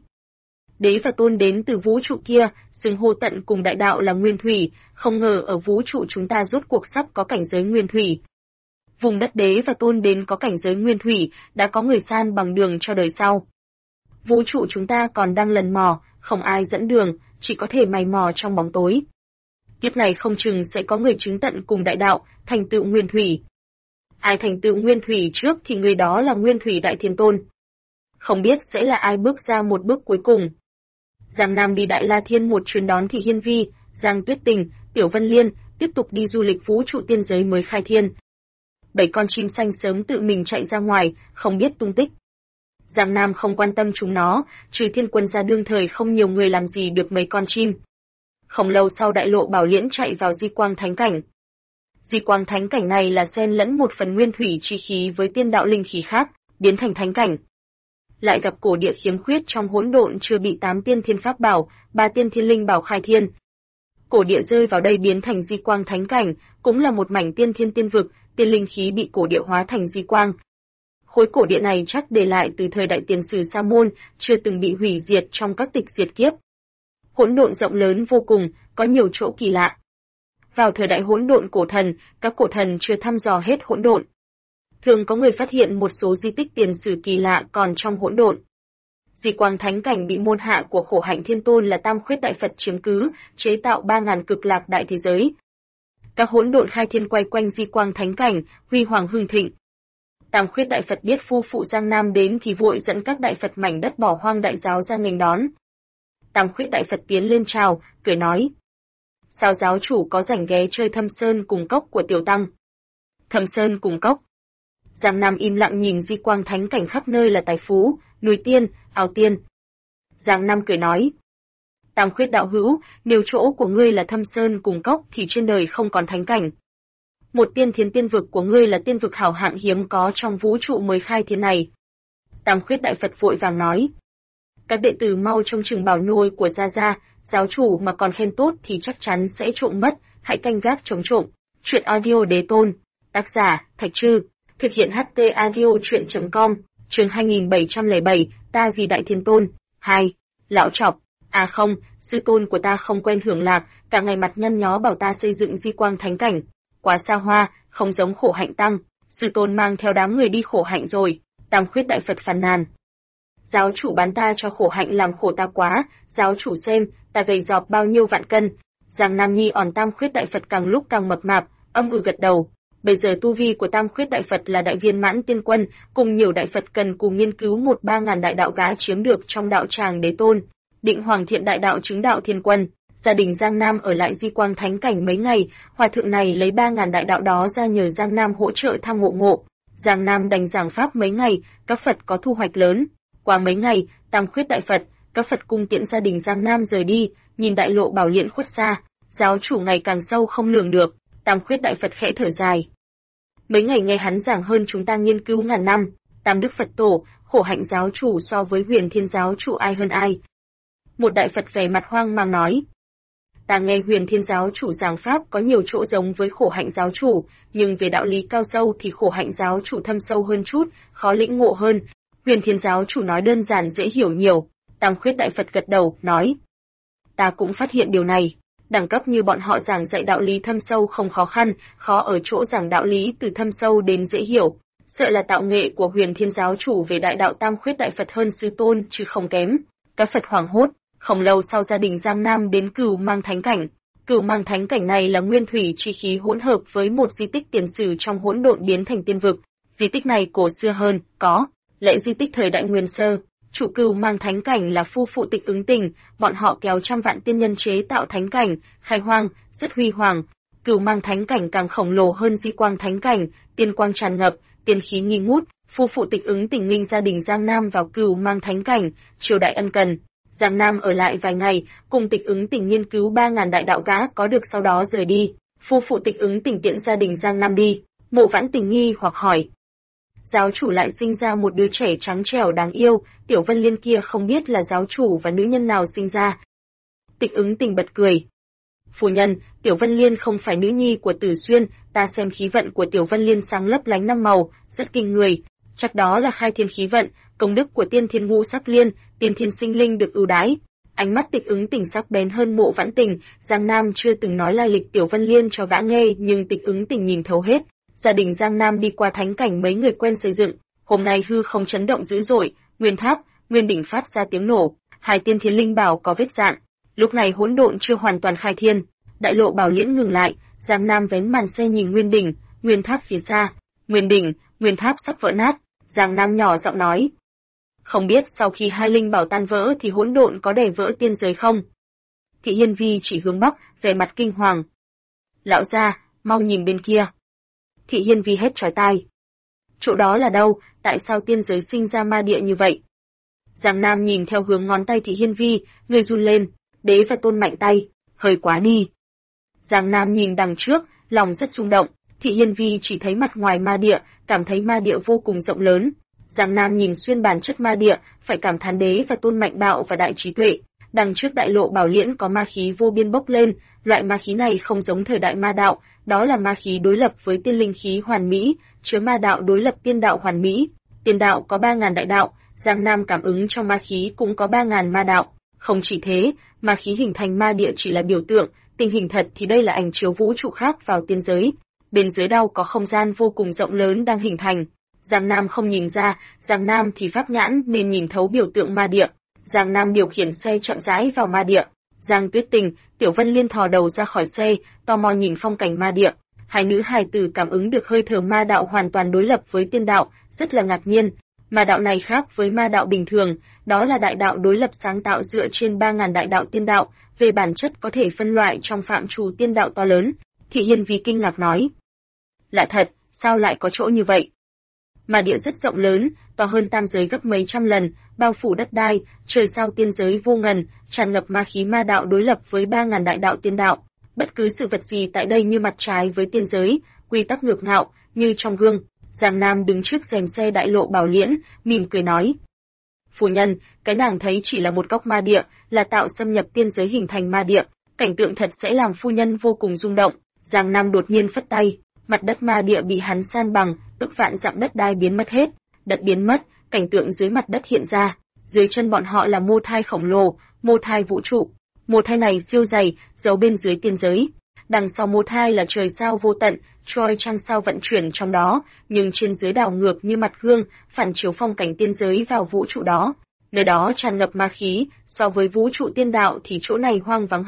Đế và Tôn đến từ vũ trụ kia, xưng hô tận cùng đại đạo là nguyên thủy, không ngờ ở vũ trụ chúng ta rốt cuộc sắp có cảnh giới nguyên thủy. Vùng đất Đế và Tôn đến có cảnh giới nguyên thủy, đã có người san bằng đường cho đời sau. Vũ trụ chúng ta còn đang lần mò, không ai dẫn đường, chỉ có thể mày mò trong bóng tối. Kiếp này không chừng sẽ có người chứng tận cùng đại đạo, thành tựu nguyên thủy. Ai thành tựu nguyên thủy trước thì người đó là nguyên thủy đại thiên tôn. Không biết sẽ là ai bước ra một bước cuối cùng. Giang Nam đi Đại La Thiên một chuyến đón Thị Hiên Vi, Giang Tuyết Tình, Tiểu Vân Liên, tiếp tục đi du lịch vũ trụ tiên giới mới khai thiên. 7 con chim xanh sớm tự mình chạy ra ngoài, không biết tung tích. Giang Nam không quan tâm chúng nó, trừ Thiên Quân ra đương thời không nhiều người làm gì được mấy con chim. Không lâu sau đại lộ Bảo Liễn chạy vào Di Quang Thánh Cảnh. Di Quang Thánh Cảnh này là xen lẫn một phần nguyên thủy chi khí với tiên đạo linh khí khác, biến thành thánh cảnh. Lại gặp cổ địa khiếm khuyết trong hỗn độn chưa bị 8 tiên thiên pháp bảo, 3 tiên thiên linh bảo khai thiên. Cổ địa rơi vào đây biến thành Di Quang Thánh Cảnh, cũng là một mảnh tiên thiên tiên vực, tiên linh khí bị cổ địa hóa thành di quang. Khối cổ địa này chắc để lại từ thời đại tiền sử Sa Môn, chưa từng bị hủy diệt trong các tịch diệt kiếp. Hỗn độn rộng lớn vô cùng, có nhiều chỗ kỳ lạ. Vào thời đại hỗn độn cổ thần, các cổ thần chưa thăm dò hết hỗn độn. Thường có người phát hiện một số di tích tiền sử kỳ lạ còn trong hỗn độn. Di Quang Thánh Cảnh bị môn hạ của Khổ Hạnh Thiên Tôn là Tam Khuyết Đại Phật chiếm cứ, chế tạo 3000 cực lạc đại thế giới. Các hỗn độn khai thiên quay quanh Di Quang Thánh Cảnh, huy hoàng hưng thịnh. Tam Khuyết Đại Phật biết phu phụ Giang Nam đến thì vội dẫn các đại Phật mảnh đất bỏ hoang đại giáo ra nghênh đón. Tam Khuyết Đại Phật tiến lên chào, cười nói: "Sao giáo chủ có rảnh ghé chơi Thâm Sơn cùng cốc của tiểu tăng?" Thâm Sơn cùng cốc. Giang Nam im lặng nhìn Di Quang Thánh Cảnh khắp nơi là tài phú, núi tiên, ao tiên. Giang Nam cười nói: "Tam Khuyết đạo hữu, nếu chỗ của ngươi là Thâm Sơn cùng cốc thì trên đời không còn thánh cảnh. Một tiên thiên tiên vực của ngươi là tiên vực hảo hạng hiếm có trong vũ trụ mới khai thiên này." Tam Khuyết Đại Phật vội vàng nói: "Các đệ tử mau trông chừng bảo nuôi của Gia Gia, giáo chủ mà còn khen tốt thì chắc chắn sẽ trộm mất, hãy canh gác chống trộm." Truyện audio Đế Tôn, tác giả Thạch Trư, thực hiện HT audio truyện.com, chương 2707, ta vì Đại Thiên Tôn. 2. Lão Trọc: "À không, sư tôn của ta không quen hưởng lạc, cả ngày mặt nhăn nhó bảo ta xây dựng Di Quang Thánh Cảnh. Quá xa hoa, không giống Khổ Hạnh tăng, sư tôn mang theo đám người đi Khổ Hạnh rồi." Tam Khuyết Đại Phật phàn nàn: "Giáo chủ bán ta cho Khổ Hạnh làm khổ ta quá, giáo chủ xem, ta gầy dọp bao nhiêu vạn cân, Giang Nam Nhi ỏn Tam Khuyết Đại Phật càng lúc càng mập mạp, gật đầu. Bây giờ tu vi của Tam Khuyết Đại Phật là đại viên mãn tiên quân, cùng nhiều đại Phật cần cùng nghiên cứu 1-3 ngàn đại đạo gã chiếm được trong đạo tràng đế tôn. Định Hoàng Thiện đại đạo chứng đạo thiên quân, gia đình Giang Nam ở lại Di Quang Thánh Cảnh mấy ngày, hòa thượng này lấy 3.000 đại đạo đó ra nhờ Giang Nam hỗ trợ tham ngộ. Giang Nam đành giảng pháp mấy ngày, các Phật có thu hoạch lớn. Qua mấy ngày, Tam Khuyết Đại Phật, các Phật cung tiễn gia đình Giang Nam rời đi, nhìn đại lộ Bảo Liễn khuất xa, giáo chủ ngày càng sâu không lường được, Tam Khuyết Đại Phật khẽ thở dài. Mấy ngày nghe hắn giảng hơn chúng ta nghiên cứu ngàn năm, Tam Đức Phật Tổ, khổ hạnh giáo chủ so với Huyền Thiên giáo chủ ai hơn ai. Một đại Phật vẻ mặt hoang mang nói. Ta nghe Huyền Thiên giáo chủ giảng pháp có nhiều chỗ giống với khổ hạnh giáo chủ, nhưng về đạo lý cao sâu thì khổ hạnh giáo chủ thâm sâu hơn chút, khó lĩnh ngộ hơn. Huyền Thiên giáo chủ nói đơn giản dễ hiểu nhiều. Tam Khuyết Đại Phật gật đầu, nói. Ta cũng phát hiện điều này. Đẳng cấp như bọn họ giảng dạy đạo lý thâm sâu không khó khăn, khó ở chỗ giảng đạo lý từ thâm sâu đến dễ hiểu. Sợ là tạo nghệ của Huyền Thiên giáo chủ về đại đạo Tam Khuyết Đại Phật hơn sư tôn chứ không kém. Các Phật hoảng hốt. Không lâu sau gia đình Giang Nam đến Cửu Mang Thánh Cảnh. Cửu Mang Thánh Cảnh này là nguyên thủy chi khí hỗn hợp với một di tích tiền sử trong hỗn độn biến thành tiên vực. Di tích này cổ xưa hơn, có lẽ di tích thời Đại Nguyên Sơ. Chủ Cửu Mang Thánh Cảnh là phu phụ Tịch Ứng Tình, bọn họ kéo trăm vạn tiên nhân chế tạo thánh cảnh, khai hoang, rất huy hoàng. Cửu Mang Thánh Cảnh càng khổng lồ hơn Di Quang Thánh Cảnh, tiên quang tràn ngập, tiên khí nghi ngút. Phu phụ Tịch Ứng Tình nghinh gia đình Giang Nam vào Cửu Mang Thánh Cảnh, triều đại ân cần. Giang Nam ở lại vài ngày, cùng Tịch Ứng Tình nghiên cứu 3.000 đại đạo gã có được sau đó rời đi. Phu phụ Tịch Ứng Tình tiễn gia đình Giang Nam đi. Mộ Vãn Tình nghi hoặc hỏi. Giáo chủ lại sinh ra một đứa trẻ trắng trẻo đáng yêu, Tiểu Vân Liên kia không biết là giáo chủ và nữ nhân nào sinh ra. Tịch Ứng Tình bật cười. Phu nhân, Tiểu Vân Liên không phải nữ nhi của Tử Xuyên, ta xem khí vận của Tiểu Vân Liên sáng lấp lánh 5 màu, rất kinh người. Chắc đó là khai thiên khí vận, công đức của tiên thiên ngũ sắc liên, tiên thiên sinh linh được ưu đãi. Ánh mắt Tịch Ứng Tình sắc bén hơn Mộ Vãn Tình, Giang Nam chưa từng nói lai lịch Tiểu Vân Liên cho gã nghe, nhưng Tịch Ứng Tình nhìn thấu hết. Gia đình Giang Nam đi qua thánh cảnh mấy người quen xây dựng, hôm nay hư không chấn động dữ dội, nguyên tháp, nguyên đỉnh phát ra tiếng nổ, hai tiên thiên linh bảo có vết rạn. Lúc này hỗn độn chưa hoàn toàn khai thiên, đại lộ Bảo Liễn ngừng lại, Giang Nam vén màn xe nhìn nguyên đỉnh, nguyên tháp phía xa, nguyên đỉnh, nguyên tháp sắp vỡ nát. Giang Nam nhỏ giọng nói. Không biết sau khi hai linh bảo tan vỡ thì hỗn độn có đè vỡ tiên giới không? Thị Hiên Vi chỉ hướng bắc, vẻ mặt kinh hoàng. Lão gia, mau nhìn bên kia. Thị Hiên Vi hét chói tai. Chỗ đó là đâu, tại sao tiên giới sinh ra ma địa như vậy? Giang Nam nhìn theo hướng ngón tay Thị Hiên Vi, người run lên, Đế và Tôn mạnh tay, hơi quá đi. Giang Nam nhìn đằng trước, lòng rất rung động, Thị Hiên Vi chỉ thấy mặt ngoài ma địa, cảm thấy ma địa vô cùng rộng lớn. Giang Nam nhìn xuyên bản chất ma địa, phải cảm thán Đế và Tôn mạnh bạo và đại trí tuệ. Đằng trước đại lộ Bảo Liễn có ma khí vô biên bốc lên, loại ma khí này không giống thời đại ma đạo, đó là ma khí đối lập với tiên linh khí hoàn mỹ, chứa ma đạo đối lập tiên đạo hoàn mỹ. Tiên đạo có 3.000 đại đạo, Giang Nam cảm ứng trong ma khí cũng có 3.000 ma đạo. Không chỉ thế, ma khí hình thành ma địa chỉ là biểu tượng, tình hình thật thì đây là ảnh chiếu vũ trụ khác vào tiên giới. Bên dưới đau có không gian vô cùng rộng lớn đang hình thành. Giang Nam không nhìn ra, Giang Nam thì pháp nhãn nên nhìn thấu biểu tượng ma địa. Giang Nam điều khiển xe chậm rãi vào ma địa. Giang Tuyết Tình, Tiểu Vân Liên thò đầu ra khỏi xe, tò mò nhìn phong cảnh ma địa. Hai nữ hài tử cảm ứng được hơi thở ma đạo hoàn toàn đối lập với tiên đạo, rất là ngạc nhiên. Ma đạo này khác với ma đạo bình thường, đó là đại đạo đối lập sáng tạo dựa trên 3.000 đại đạo tiên đạo, về bản chất có thể phân loại trong phạm trù tiên đạo to lớn. Thị Hiên Vi kinh ngạc nói. Lạ thật, sao lại có chỗ như vậy? Ma địa rất rộng lớn, to hơn tam giới gấp mấy trăm lần, bao phủ đất đai, trời sao tiên giới vô ngần, tràn ngập ma khí ma đạo đối lập với 3.000 đại đạo tiên đạo. Bất cứ sự vật gì tại đây như mặt trái với tiên giới, quy tắc ngược ngạo, như trong gương. Giang Nam đứng trước rèm xe đại lộ Bảo Liễn, mỉm cười nói. Phu nhân, cái nàng thấy chỉ là một góc ma địa, là tạo xâm nhập tiên giới hình thành ma địa, cảnh tượng thật sẽ làm phu nhân vô cùng rung động. Giang Nam đột nhiên phất tay, mặt đất ma địa bị hắn san bằng, ức vạn dặm đất đai biến mất hết, đất biến mất, cảnh tượng dưới mặt đất hiện ra, dưới chân bọn họ là mô thai khổng lồ, mô thai vũ trụ. Mô thai này siêu dày, giấu bên dưới tiên giới. Đằng sau mô thai là trời sao vô tận, trôi trăng sao vận chuyển trong đó, nhưng trên dưới đảo ngược như mặt gương, phản chiếu phong cảnh tiên giới vào vũ trụ đó. Nơi đó tràn ngập ma khí, so với vũ trụ tiên đạo thì chỗ này hoang vắng hơn,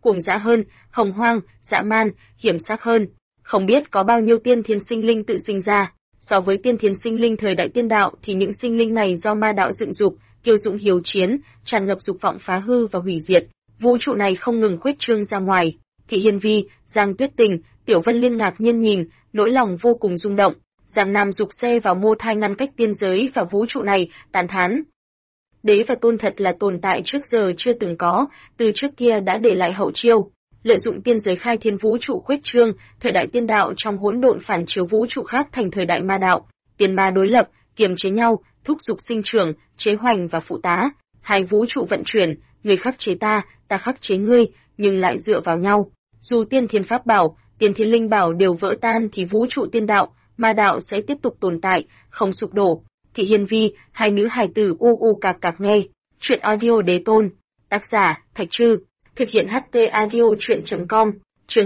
cuồng dã hơn, hồng hoang, dã man, hiểm ác hơn. Không biết có bao nhiêu tiên thiên sinh linh tự sinh ra. So với tiên thiên sinh linh thời đại tiên đạo thì những sinh linh này do ma đạo dựng dục, kiêu dũng hiếu chiến, tràn ngập dục vọng phá hư và hủy diệt. Vũ trụ này không ngừng khuếch trương ra ngoài. Thị Hiên Vi, Giang Tuyết Tình, Tiểu Vân Liên ngạc nhiên nhìn, nỗi lòng vô cùng rung động. Giang Nam dục xe vào mô thai ngăn cách tiên giới và vũ trụ này, tán thán. Đế và tôn thật là tồn tại trước giờ chưa từng có, từ trước kia đã để lại hậu chiêu. Lợi dụng tiên giới khai thiên vũ trụ khuếch trương, thời đại tiên đạo trong hỗn độn phản chiếu vũ trụ khác thành thời đại ma đạo, tiên ma đối lập, kiềm chế nhau, thúc giục sinh trưởng, chế hoành và phụ tá. Hai vũ trụ vận chuyển, người khắc chế ta khắc chế ngươi, nhưng lại dựa vào nhau. Dù tiên thiên pháp bảo, tiên thiên linh bảo đều vỡ tan thì vũ trụ tiên đạo, ma đạo sẽ tiếp tục tồn tại, không sụp đổ. Thị Hiên Vi, hai nữ hài tử u cạc cạc nghe. Truyện audio Đế Tôn. Tác giả, Thạch Trư. Thực hiện HT audio truyện.com. Chương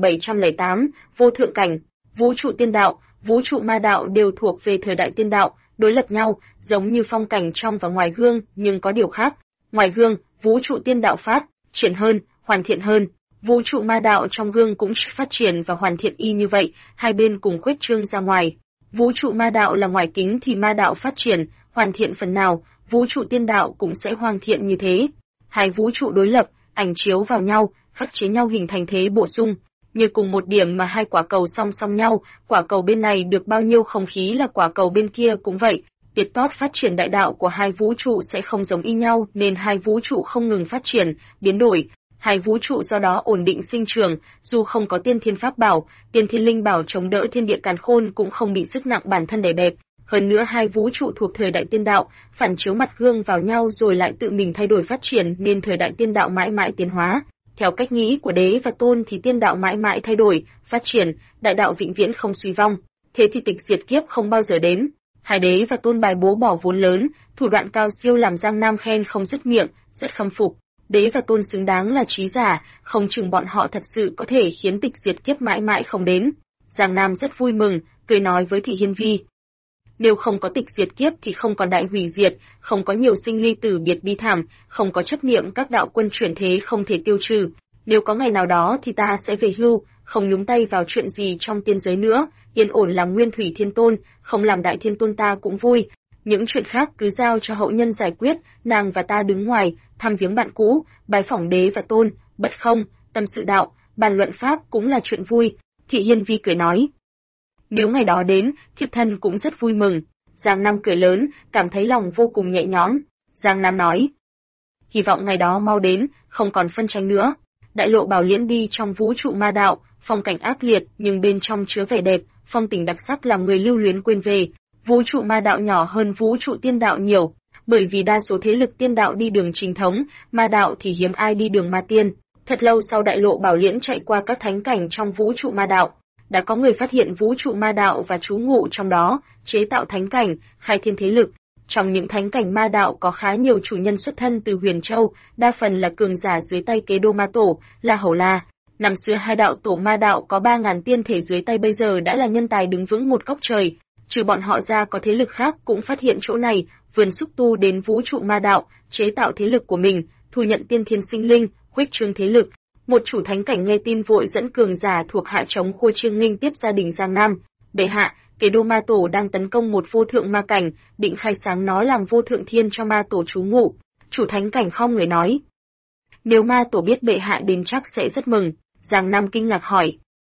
2708, Vô thượng cảnh. Vũ trụ tiên đạo, vũ trụ ma đạo đều thuộc về thời đại tiên đạo, đối lập nhau, giống như phong cảnh trong và ngoài gương, nhưng có điều khác. Ngoài gương, vũ trụ tiên đạo phát triển hơn, hoàn thiện hơn. Vũ trụ ma đạo trong gương cũng phát triển và hoàn thiện y như vậy, hai bên cùng khuếch trương ra ngoài. Vũ trụ ma đạo là ngoài kính thì ma đạo phát triển, hoàn thiện phần nào, vũ trụ tiên đạo cũng sẽ hoàn thiện như thế. Hai vũ trụ đối lập, ảnh chiếu vào nhau, khắc chế nhau hình thành thế bổ sung. Như cùng một điểm mà hai quả cầu song song nhau, quả cầu bên này được bao nhiêu không khí là quả cầu bên kia cũng vậy. Tiệt tót phát triển đại đạo của hai vũ trụ sẽ không giống y nhau nên hai vũ trụ không ngừng phát triển, biến đổi. Hai vũ trụ do đó ổn định sinh trưởng, dù không có tiên thiên pháp bảo, tiên thiên linh bảo chống đỡ thiên địa càn khôn cũng không bị sức nặng bản thân đè bẹp. Hơn nữa hai vũ trụ thuộc thời đại tiên đạo, phản chiếu mặt gương vào nhau rồi lại tự mình thay đổi phát triển nên thời đại tiên đạo mãi mãi tiến hóa. Theo cách nghĩ của Đế và Tôn thì tiên đạo mãi mãi thay đổi, phát triển, đại đạo vĩnh viễn không suy vong. Thế thì tịch diệt kiếp không bao giờ đến. Hai Đế và Tôn bài bố bỏ vốn lớn, thủ đoạn cao siêu làm Giang Nam khen không dứt miệng, rất khâm phục. Đế và Tôn xứng đáng là trí giả, không chừng bọn họ thật sự có thể khiến tịch diệt kiếp mãi mãi không đến. Giang Nam rất vui mừng, cười nói với Thị Hiên Vi. Nếu không có tịch diệt kiếp thì không còn đại hủy diệt, không có nhiều sinh ly tử biệt bi thảm, không có chấp niệm các đạo quân chuyển thế không thể tiêu trừ. Nếu có ngày nào đó thì ta sẽ về hưu, không nhúng tay vào chuyện gì trong tiên giới nữa, yên ổn làm nguyên thủy thiên tôn, không làm đại thiên tôn ta cũng vui. Những chuyện khác cứ giao cho hậu nhân giải quyết, nàng và ta đứng ngoài, thăm viếng bạn cũ, bái phỏng Đế và Tôn, bất không, tâm sự đạo, bàn luận pháp cũng là chuyện vui. Thị Hiên Vi cười nói. Nếu ngày đó đến, thiếp thân cũng rất vui mừng. Giang Nam cười lớn, cảm thấy lòng vô cùng nhẹ nhõm. Giang Nam nói. Hy vọng ngày đó mau đến, không còn phân tranh nữa. Đại lộ Bảo Liễn đi trong vũ trụ ma đạo, phong cảnh ác liệt nhưng bên trong chứa vẻ đẹp, phong tình đặc sắc làm người lưu luyến quên về. Vũ trụ ma đạo nhỏ hơn vũ trụ tiên đạo nhiều, bởi vì đa số thế lực tiên đạo đi đường chính thống, ma đạo thì hiếm ai đi đường ma tiên. Thật lâu sau đại lộ Bảo Liễn chạy qua các thánh cảnh trong vũ trụ ma đạo, đã có người phát hiện vũ trụ ma đạo và trú ngụ trong đó, chế tạo thánh cảnh, khai thiên thế lực. Trong những thánh cảnh ma đạo có khá nhiều chủ nhân xuất thân từ Huyền Châu, đa phần là cường giả dưới tay Kế Đô Ma Tổ, La Hầu La. Năm xưa hai đạo tổ ma đạo có 3.000 tiên thể dưới tay bây giờ đã là nhân tài đứng vững một góc trời. Trừ bọn họ ra có thế lực khác cũng phát hiện chỗ này, vườn xúc tu đến vũ trụ ma đạo, chế tạo thế lực của mình, thu nhận tiên thiên sinh linh, khuếch trương thế lực. Một chủ thánh cảnh nghe tin vội dẫn cường giả thuộc hạ chống Khua Chiêng nghênh tiếp gia đình Giang Nam. Bệ hạ, Kế Đô Ma Tổ đang tấn công một vô thượng ma cảnh, định khai sáng nó làm vô thượng thiên cho ma tổ trú ngụ. Chủ thánh cảnh không người nói. Nếu ma tổ biết bệ hạ đến chắc sẽ rất mừng. Giang Nam kinh ngạc hỏi.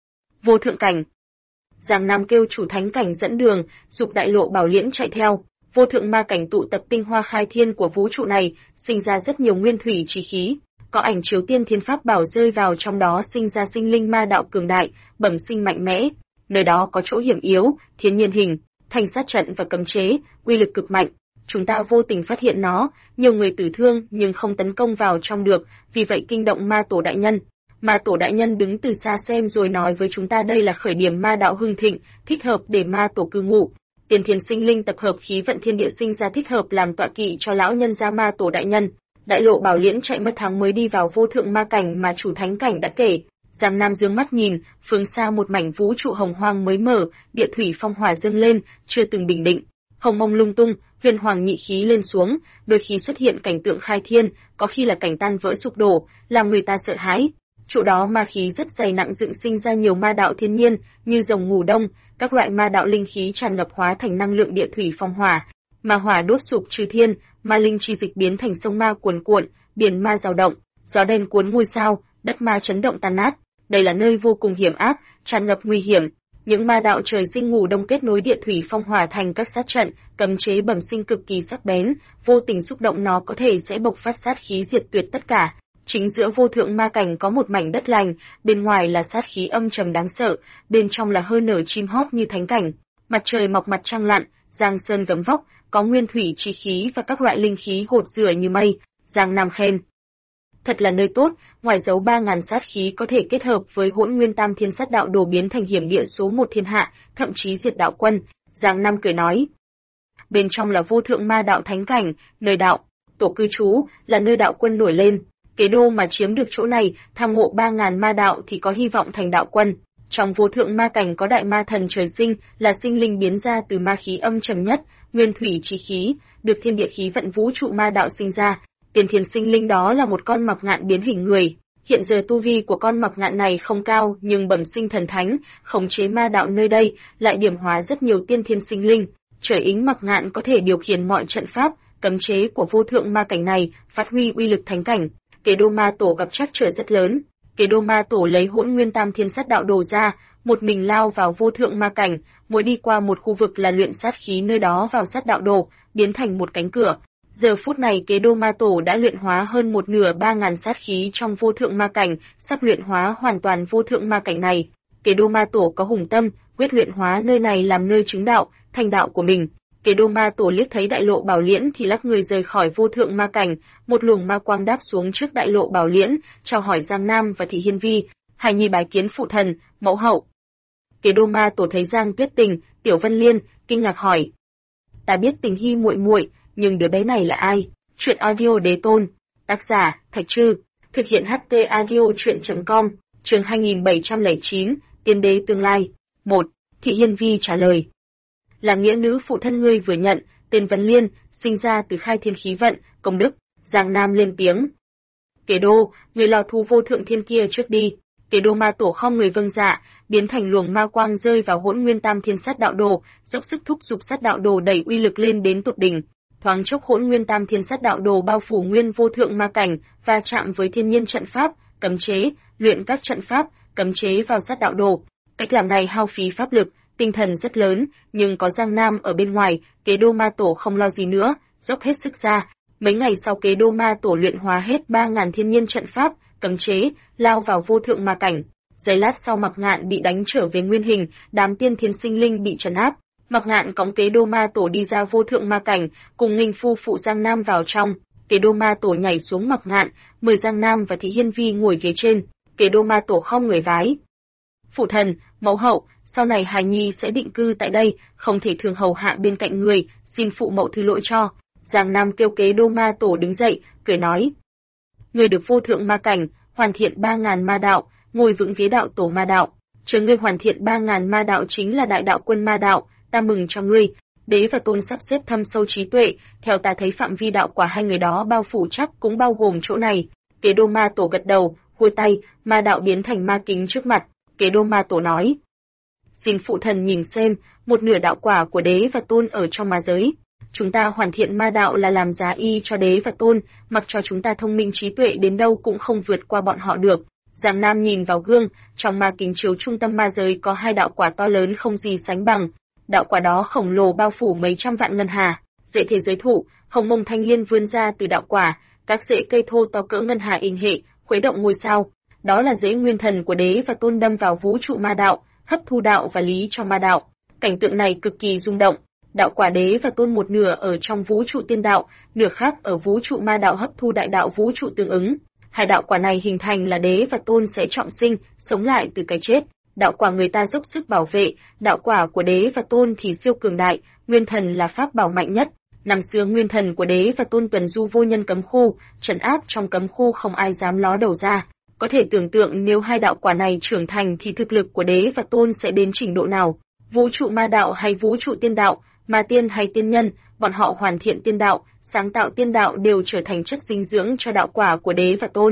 Vô thượng cảnh. Giang Nam kêu chủ thánh cảnh dẫn đường, dục đại lộ Bảo Liễn chạy theo. Vô thượng ma cảnh tụ tập tinh hoa khai thiên của vũ trụ này, sinh ra rất nhiều nguyên thủy chi khí. Có ảnh chiếu tiên thiên pháp bảo rơi vào trong đó sinh ra sinh linh ma đạo cường đại, bẩm sinh mạnh mẽ. Nơi đó có chỗ hiểm yếu, thiên nhiên hình, thành sát trận và cấm chế, uy lực cực mạnh. Chúng ta vô tình phát hiện nó, nhiều người tử thương nhưng không tấn công vào trong được, vì vậy kinh động ma tổ đại nhân. Ma tổ đại nhân đứng từ xa xem rồi nói với chúng ta đây là khởi điểm ma đạo hưng thịnh, thích hợp để ma tổ cư ngụ. Tiên thiên sinh linh tập hợp khí vận thiên địa sinh ra thích hợp làm tọa kỵ cho lão nhân gia ma tổ đại nhân. Đại lộ Bảo Liễn chạy mất tháng mới đi vào vô thượng ma cảnh mà chủ thánh cảnh đã kể. Giang Nam dương mắt nhìn, phương xa một mảnh vũ trụ hồng hoang mới mở, địa thủy phong hỏa dâng lên, chưa từng bình định. Hồng mông lung tung, huyền hoàng nhị khí lên xuống, đôi khi xuất hiện cảnh tượng khai thiên, có khi là cảnh tan vỡ sụp đổ, làm người ta sợ hãi. chỗ đó ma khí rất dày nặng dựng sinh ra nhiều ma đạo thiên nhiên, như rồng ngủ đông, các loại ma đạo linh khí tràn ngập hóa thành năng lượng địa thủy phong hỏa, ma hỏa đốt sụp trừ thiên, ma linh chi dịch biến thành sông ma cuồn cuộn, biển ma dao động, gió đen cuốn ngôi sao, đất ma chấn động tan nát. Đây là nơi vô cùng hiểm ác, tràn ngập nguy hiểm. Những ma đạo trời sinh ngủ đông kết nối địa thủy phong hỏa thành các sát trận, cấm chế bẩm sinh cực kỳ sắc bén, vô tình xúc động nó có thể sẽ bộc phát sát khí diệt tuyệt tất cả. Chính giữa vô thượng ma cảnh có một mảnh đất lành, bên ngoài là sát khí âm trầm đáng sợ, bên trong là hơi nở chim hót như thánh cảnh. Mặt trời mọc mặt trăng lặn, giang sơn gấm vóc, có nguyên thủy chi khí và các loại linh khí gột rửa như mây. Giang Nam khen: thật là nơi tốt, ngoài dấu 3000 sát khí có thể kết hợp với Hỗn Nguyên Tam Thiên Sát Đạo Đồ biến thành hiểm địa số 1 thiên hạ, thậm chí diệt đạo quân. Giang Nam cười nói: bên trong là vô thượng ma đạo thánh cảnh, nơi đạo tổ cư trú, là nơi đạo quân nổi lên. Kế đô mà chiếm được chỗ này, tham ngộ 3000 ma đạo thì có hy vọng thành đạo quân. Trong vô thượng ma cảnh có đại ma thần trời sinh, là sinh linh biến ra từ ma khí âm trầm nhất, nguyên thủy chi khí, được thiên địa khí vận vũ trụ ma đạo sinh ra. Tiền thiền sinh linh đó là một con mọc ngạn biến hình người. Hiện giờ tu vi của con mọc ngạn này không cao, nhưng bẩm sinh thần thánh, khống chế ma đạo nơi đây, lại điểm hóa rất nhiều tiên thiên sinh linh. Trời ính mọc ngạn có thể điều khiển mọi trận pháp, cấm chế của vô thượng ma cảnh này, phát huy uy lực thánh cảnh. Kế đô ma tổ gặp trắc trở rất lớn. Kế đô ma tổ lấy Hỗn Nguyên Tam Thiên Sát Đạo Đồ ra, một mình lao vào vô thượng ma cảnh, mỗi đi qua một khu vực là luyện sát khí nơi đó vào sát đạo đồ, biến thành một cánh cửa. Giờ phút này Kế đô ma tổ đã luyện hóa hơn một nửa 3000 sát khí trong vô thượng ma cảnh, sắp luyện hóa hoàn toàn vô thượng ma cảnh này. Kế đô ma tổ có hùng tâm, quyết luyện hóa nơi này làm nơi chứng đạo, thành đạo của mình. Kế đô ma tổ liếc thấy đại lộ bảo liễn thì lắc người rời khỏi vô thượng ma cảnh, một luồng ma quang đáp xuống trước đại lộ bảo liễn, chào hỏi Giang Nam và Thị Hiên Vi, hài nhi bái kiến phụ thần, mẫu hậu. Kế đô ma tổ thấy Giang Tuyết Tình, Tiểu Vân Liên, kinh ngạc hỏi: ta biết Tình Hi muội muội, nhưng đứa bé này là ai? Truyện audio đế tôn, tác giả Thạch Trư, thực hiện HT audio truyện.com, chương 2709, tiên đế tương lai. 1. Thị Hiên Vi trả lời: là nghĩa nữ phụ thân ngươi vừa nhận, tên Vân Liên, sinh ra từ khai thiên khí vận, công đức. Giang Nam lên tiếng: Kế đô, người lo thu vô thượng thiên kia trước đi. Kế đô ma tổ không người vâng dạ, biến thành luồng ma quang rơi vào Hỗn Nguyên Tam Thiên Sát Đạo Đồ, dốc sức thúc giục sát đạo đồ đẩy uy lực lên đến tột đỉnh. Thoáng chốc Hỗn Nguyên Tam Thiên Sát Đạo Đồ bao phủ nguyên vô thượng ma cảnh, va chạm với thiên nhiên trận pháp, cấm chế, luyện các trận pháp, cấm chế vào sát đạo đồ. Cách làm này hao phí pháp lực, tinh thần rất lớn, nhưng có Giang Nam ở bên ngoài, Kế đô ma tổ không lo gì nữa, dốc hết sức ra. Mấy ngày sau Kế đô ma tổ luyện hóa hết 3000 thiên nhiên trận pháp, cấm chế, lao vào vô thượng ma cảnh. Giây lát sau Mạc Ngạn bị đánh trở về nguyên hình, đám tiên thiên sinh linh bị trấn áp. Mạc Ngạn cõng Kế đô ma tổ đi ra vô thượng ma cảnh, cùng nghinh phu phụ Giang Nam vào trong. Kế đô ma tổ nhảy xuống Mạc Ngạn, mời Giang Nam và Thị Hiên Vi ngồi ghế trên. Kế đô ma tổ không người vái: phụ thần, mẫu hậu, sau này hài nhi sẽ định cư tại đây, không thể thường hầu hạ bên cạnh người, xin phụ mẫu thứ lỗi cho. Giang Nam kêu Kế đô ma tổ đứng dậy, cười nói: người được vô thượng ma cảnh, hoàn thiện 3000 ma đạo, ngồi vững ghế đạo tổ ma đạo. Chờ ngươi hoàn thiện 3000 ma đạo chính là đại đạo quân ma đạo, ta mừng cho ngươi. Đế và Tôn sắp xếp thâm sâu trí tuệ, theo ta thấy phạm vi đạo quả hai người đó bao phủ chắc cũng bao gồm chỗ này. Kế đô ma tổ gật đầu, huôi tay, ma đạo biến thành ma kính trước mặt. Kế đô ma tổ nói: xin phụ thần nhìn xem, một nửa đạo quả của Đế và Tôn ở trong ma giới. Chúng ta hoàn thiện ma đạo là làm giá y cho Đế và Tôn, mặc cho chúng ta thông minh trí tuệ đến đâu cũng không vượt qua bọn họ được. Giang Nam nhìn vào gương, trong ma kính chiếu trung tâm ma giới có hai đạo quả to lớn không gì sánh bằng. Đạo quả đó khổng lồ bao phủ mấy trăm vạn ngân hà, rễ thế giới thụ, hồng mông thanh liên vươn ra từ đạo quả, các rễ cây thô to cỡ ngân hà hình hệ, khuấy động ngôi sao. Đó là rễ nguyên thần của Đế và Tôn đâm vào vũ trụ ma đạo, hấp thu đạo và lý cho ma đạo. Cảnh tượng này cực kỳ rung động. Đạo quả Đế và Tôn một nửa ở trong vũ trụ tiên đạo, nửa khác ở vũ trụ ma đạo hấp thu đại đạo vũ trụ tương ứng. Hai đạo quả này hình thành là Đế và Tôn sẽ trọng sinh, sống lại từ cái chết. Đạo quả người ta dốc sức bảo vệ, đạo quả của Đế và Tôn thì siêu cường đại, nguyên thần là pháp bảo mạnh nhất. Năm xưa nguyên thần của Đế và Tôn tuần du vô nhân cấm khu, trấn áp trong cấm khu không ai dám ló đầu ra. Có thể tưởng tượng nếu hai đạo quả này trưởng thành thì thực lực của Đế và Tôn sẽ đến trình độ nào. Vũ trụ ma đạo hay vũ trụ tiên đạo, ma tiên hay tiên nhân, bọn họ hoàn thiện tiên đạo, sáng tạo tiên đạo đều trở thành chất dinh dưỡng cho đạo quả của Đế và Tôn.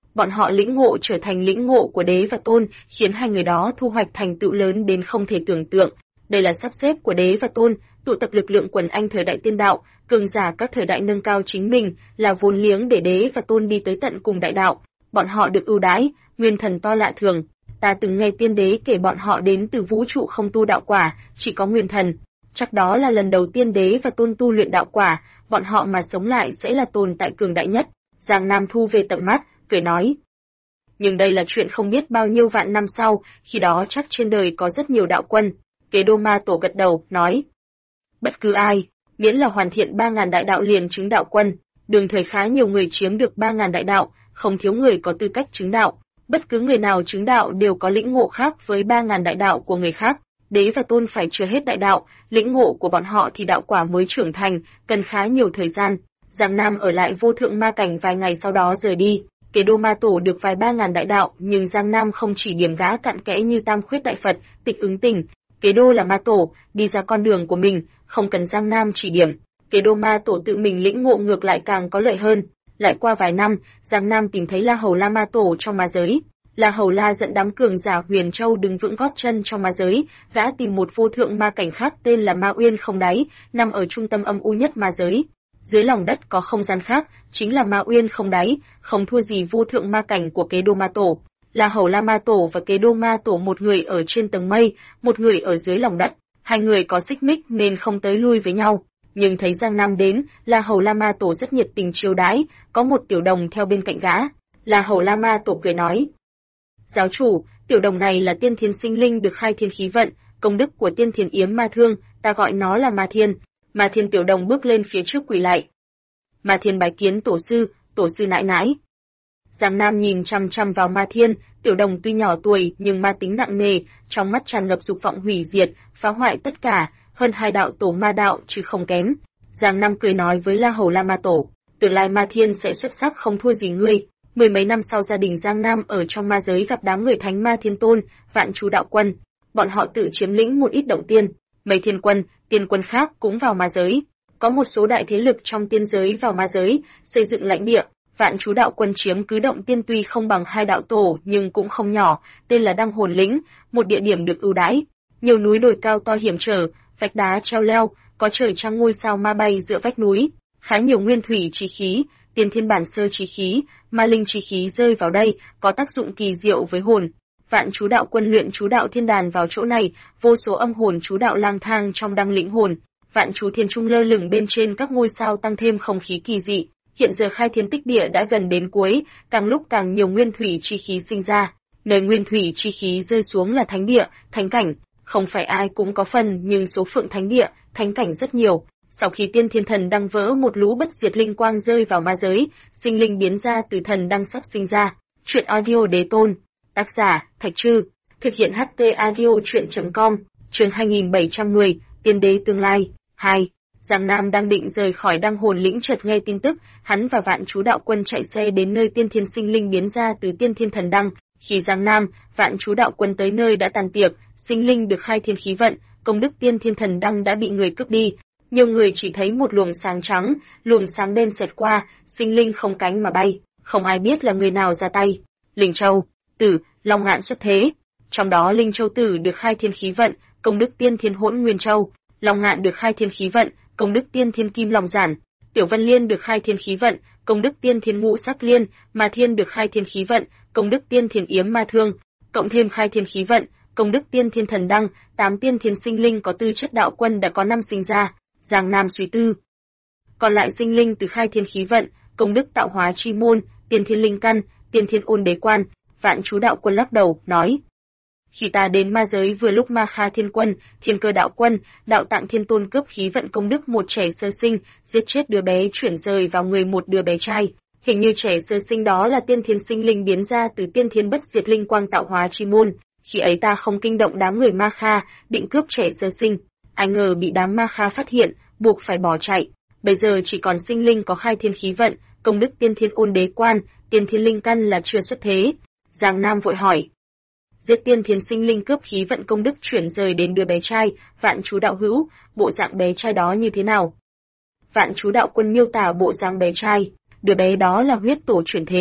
bọn họ lĩnh ngộ trở thành lĩnh ngộ của đế và tôn, khiến hai người đó thu hoạch thành tựu lớn đến không thể tưởng tượng. Đây là sắp xếp của đế và tôn, tụ tập lực lượng quần anh thời đại tiên đạo, cường giả các thời đại nâng cao chính mình, là vốn liếng để đế và tôn đi tới tận cùng đại đạo. Bọn họ được ưu đãi, nguyên thần to lạ thường. Ta từng nghe tiên đế kể bọn họ đến từ vũ trụ không tu đạo quả, chỉ có nguyên thần. Chắc đó là lần đầu tiên đế và tôn tu luyện đạo quả, bọn họ mà sống lại sẽ là tồn tại cường đại nhất. Giang Nam thu về tận mắt, cười nói. Nhưng đây là chuyện không biết bao nhiêu vạn năm sau, khi đó chắc trên đời có rất nhiều đạo quân. Kế Đô Ma Tổ gật đầu, nói. Bất cứ ai, miễn là hoàn thiện 3.000 đại đạo liền chứng đạo quân, đường thời khá nhiều người chiếm được 3.000 đại đạo, không thiếu người có tư cách chứng đạo. Bất cứ người nào chứng đạo đều có lĩnh ngộ khác với 3.000 đại đạo của người khác. Đế và tôn phải chưa hết đại đạo, lĩnh ngộ của bọn họ thì đạo quả mới trưởng thành, cần khá nhiều thời gian. Giang Nam ở lại vô thượng ma cảnh vài ngày sau đó rời đi. Kế Đô Ma Tổ được vài 3.000 đại đạo, nhưng Giang Nam không chỉ điểm gã cặn kẽ như Tam Khuyết Đại Phật, Tịch Ứng Tình. Kế Đô là ma tổ, đi ra con đường của mình, không cần Giang Nam chỉ điểm. Kế Đô Ma Tổ tự mình lĩnh ngộ ngược lại càng có lợi hơn. Lại qua vài năm, Giang Nam tìm thấy La Hầu La Ma Tổ trong ma giới. La Hầu La dẫn đám cường giả Huyền Châu đứng vững gót chân trong ma giới, gã tìm một vô thượng ma cảnh khác tên là Ma Uyên không đáy, nằm ở trung tâm âm u nhất ma giới. Dưới lòng đất có không gian khác, chính là Ma Uyên không đáy, không thua gì vô thượng ma cảnh của Kế Đô Ma Tổ. La Hầu La Ma Tổ và Kế Đô Ma Tổ, một người ở trên tầng mây, một người ở dưới lòng đất, hai người có xích mích nên không tới lui với nhau. Nhưng thấy Giang Nam đến, La Hầu La Ma Tổ rất nhiệt tình chiêu đãi, có một tiểu đồng theo bên cạnh gã. La Hầu La Ma Tổ cười nói: Giáo chủ, tiểu đồng này là tiên thiên sinh linh được khai thiên khí vận, công đức của tiên thiên yếm ma thương, ta gọi nó là Ma Thiên. Ma Thiên tiểu đồng bước lên phía trước quỳ lạy. Ma Thiên bái kiến tổ sư nãi nãi. Giang Nam nhìn chăm chăm vào Ma Thiên, tiểu đồng tuy nhỏ tuổi nhưng ma tính nặng nề, trong mắt tràn ngập dục vọng hủy diệt, phá hoại tất cả, hơn hai đạo tổ ma đạo chứ không kém. Giang Nam cười nói với La Hầu La Ma Tổ, tương lai Ma Thiên sẽ xuất sắc không thua gì ngươi. Mười mấy năm sau, gia đình Giang Nam ở trong ma giới gặp đám người Thánh Ma Thiên Tôn, Vạn Chú đạo quân, bọn họ tự chiếm lĩnh một ít động tiên, mấy thiên quân, tiên quân khác cũng vào ma giới. Có một số đại thế lực trong tiên giới vào ma giới, xây dựng lãnh địa. Vạn Chú đạo quân chiếm cứ động tiên tuy không bằng hai đạo tổ nhưng cũng không nhỏ, tên là Đăng Hồn Lĩnh, một địa điểm được ưu đãi. Nhiều núi đồi cao to hiểm trở, vách đá treo leo, có trời trăng ngôi sao ma bay giữa vách núi, khá nhiều nguyên thủy chi khí, tiên thiên bản sơ chi khí, ma linh chi khí rơi vào đây, có tác dụng kỳ diệu với hồn. Vạn Chú đạo quân luyện chú đạo thiên đàn vào chỗ này, vô số âm hồn chú đạo lang thang trong Đăng lĩnh hồn. Vạn Chú thiên trung lơ lửng bên trên các ngôi sao tăng thêm không khí kỳ dị. Hiện giờ khai thiên tích địa đã gần đến cuối, càng lúc càng nhiều nguyên thủy chi khí sinh ra. Nơi nguyên thủy chi khí rơi xuống là thánh địa, thánh cảnh. Không phải ai cũng có phần, nhưng số phượng thánh địa, thánh cảnh rất nhiều. Sau khi tiên thiên thần đăng vỡ, một lũ bất diệt linh quang rơi vào ma giới, sinh linh biến ra từ thần đăng sắp sinh ra. Truyện audio đế tôn. Tác giả, Thạch Trư. Thực hiện HT audio truyện.com. Chương 2710, Tiên đế tương lai. 2. Giang Nam đang định rời khỏi Đăng Hồn Lĩnh, chợt nghe tin tức, hắn và Vạn Chú đạo quân chạy xe đến nơi tiên thiên sinh linh biến ra từ tiên thiên thần đăng. Khi Giang Nam, Vạn Chú đạo quân tới nơi đã tàn tiệc, sinh linh được khai thiên khí vận, công đức tiên thiên thần đăng đã bị người cướp đi. Nhiều người chỉ thấy một luồng sáng trắng, luồng sáng đen xẹt qua, sinh linh không cánh mà bay, không ai biết là người nào ra tay. Linh Châu Tử, Long Ngạn xuất thế. Trong đó Linh Châu Tử được khai thiên khí vận, công đức tiên thiên hỗn nguyên châu. Long Ngạn được khai thiên khí vận, công đức tiên thiên kim long giản. Tiểu Vân Liên được khai thiên khí vận, công đức tiên thiên ngũ sắc liên. Ma Thiên được khai thiên khí vận, công đức tiên thiên yếm ma thương. Cộng thêm khai thiên khí vận, công đức tiên thiên thần đăng, 8 tiên thiên sinh linh có tư chất đạo quân đã có 5 sinh ra. Giang Nam suy tư. Còn lại sinh linh từ khai thiên khí vận, công đức tạo hóa chi môn, tiên thiên linh căn, tiên thiên ôn đế quan. Vạn Chú đạo quân lắc đầu, nói: Khi ta đến ma giới vừa lúc Ma Kha thiên quân, Thiên Cơ đạo quân, Đạo Tạng thiên tôn cướp khí vận công đức một trẻ sơ sinh, giết chết đứa bé, chuyển rời vào người một đứa bé trai. Hình như trẻ sơ sinh đó là tiên thiên sinh linh biến ra từ tiên thiên bất diệt linh quang tạo hóa chi môn. Khi ấy ta không kinh động đám người Ma Kha, định cướp trẻ sơ sinh. Ai ngờ bị đám Ma Kha phát hiện, buộc phải bỏ chạy. Bây giờ chỉ còn sinh linh có khai thiên khí vận, công đức tiên thiên ôn đế quan, tiên thiên linh căn là chưa xuất thế. Giang Nam vội hỏi: Giết tiên thiên sinh linh cướp khí vận công đức chuyển rời đến đứa bé trai, Vạn Chú đạo hữu, bộ dạng bé trai đó như thế nào? Vạn Chú đạo quân miêu tả bộ dạng bé trai, đứa bé đó là huyết tổ chuyển thế.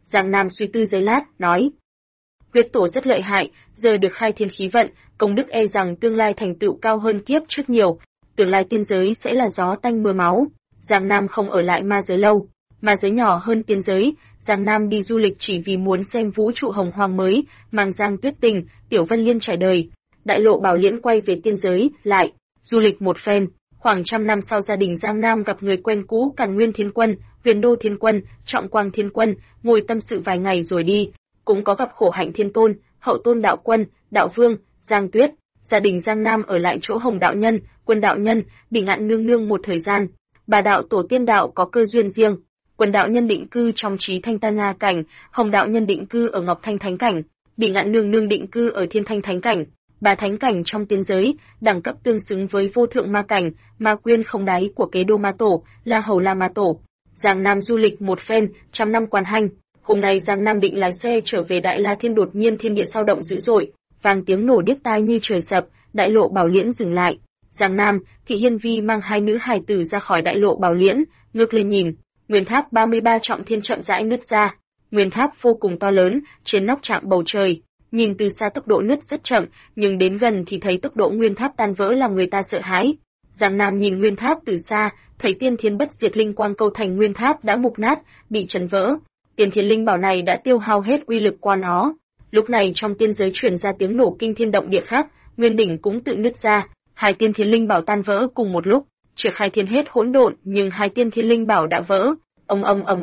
Giang Nam suy tư giây lát, nói. Huyết tổ rất lợi hại, giờ được khai thiên khí vận, công đức e rằng tương lai thành tựu cao hơn kiếp trước nhiều, tương lai tiên giới sẽ là gió tanh mưa máu. Giang Nam không ở lại ma giới lâu, ma giới nhỏ hơn tiên giới, Giang Nam đi du lịch chỉ vì muốn xem vũ trụ hồng hoang mới, mang Giang Tuyết Tình, Tiểu Vân Liên trải đời. Đại Lộ Bảo Liễn quay về tiên giới, lại du lịch một phen. Khoảng 100 năm sau, gia đình Giang Nam gặp người quen cũ Càn Nguyên Thiên Quân, Huyền Đô Thiên Quân, Trọng Quang Thiên Quân, ngồi tâm sự vài ngày rồi đi. Cũng có gặp Khổ Hạnh Thiên Tôn, Hậu Tôn Đạo Quân, Đạo Vương, Giang Tuyết. Gia đình Giang Nam ở lại chỗ Hồng Đạo Nhân, Quân Đạo Nhân, Bỉ Ngạn Nương Nương một thời gian. Bà đạo tổ tiên đạo có cơ duyên riêng. Quân Đạo Nhân định cư trong Trí Thanh Tan Nga cảnh, Hồng Đạo Nhân định cư ở Ngọc Thanh Thánh cảnh, Bỉ Ngạn Nương Nương định cư ở Thiên Thanh Thánh cảnh. Ba thánh cảnh trong tiên giới, đẳng cấp tương xứng với vô thượng ma cảnh, ma quyên không đáy của Kế Đô Ma Tổ, La Hầu La Ma Tổ. Giang Nam du lịch một phen, 100 năm quan hành. Hôm nay Giang Nam định lái xe trở về Đại La Thiên, đột nhiên thiên địa sao động dữ dội, vang tiếng nổ điếc tai như trời sập, Đại Lộ Bảo Liễn dừng lại. Giang Nam, Thị Hiên Vi mang hai nữ hài tử ra khỏi Đại Lộ Bảo Liễn, ngước lên nhìn, nguyên tháp 33 trọng thiên chậm rãi nứt ra. Nguyên tháp vô cùng to lớn, trên nóc chạm bầu trời. Nhìn từ xa tốc độ nứt rất chậm, nhưng đến gần thì thấy tốc độ nguyên tháp tan vỡ làm người ta sợ hãi. Giang Nam nhìn nguyên tháp từ xa, thấy tiên thiên bất diệt linh quang câu thành nguyên tháp đã mục nát, bị chấn vỡ. Tiên thiên linh bảo này đã tiêu hao hết uy lực qua nó. Lúc này trong tiên giới truyền ra tiếng nổ kinh thiên động địa khác, nguyên đỉnh cũng tự nứt ra, hai tiên thiên linh bảo tan vỡ cùng một lúc, Triệt khai thiên hết hỗn độn, nhưng hai tiên thiên linh bảo đã vỡ. Ầm.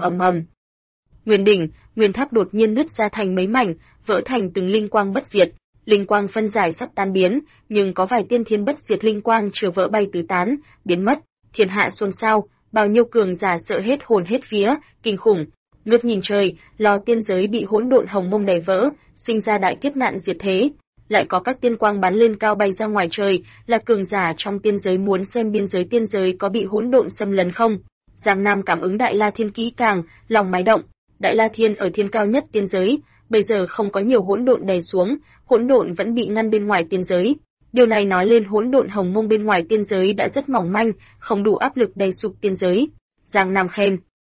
Nguyên đỉnh, nguyên tháp đột nhiên nứt ra thành mấy mảnh, vỡ thành từng linh quang bất diệt. Linh quang phân giải sắp tan biến, nhưng có vài tiên thiên bất diệt linh quang chưa vỡ bay tứ tán, biến mất. Thiên hạ xôn xao, bao nhiêu cường giả sợ hết hồn hết vía, kinh khủng. Ngước nhìn trời, lo tiên giới bị hỗn độn hồng mông đè vỡ, sinh ra đại kiếp nạn diệt thế. Lại có các tiên quang bắn lên cao bay ra ngoài trời, là cường giả trong tiên giới muốn xem biên giới tiên giới có bị hỗn độn xâm lấn không. Giang Nam cảm ứng Đại La Thiên kỹ càng, lòng mái động. Đại La Thiên ở thiên cao nhất tiên giới, bây giờ không có nhiều hỗn độn đè xuống, hỗn độn vẫn bị ngăn bên ngoài tiên giới. Điều này nói lên hỗn độn hồng mông bên ngoài tiên giới đã rất mỏng manh, không đủ áp lực đè sụp tiên giới. Giang Nam khen.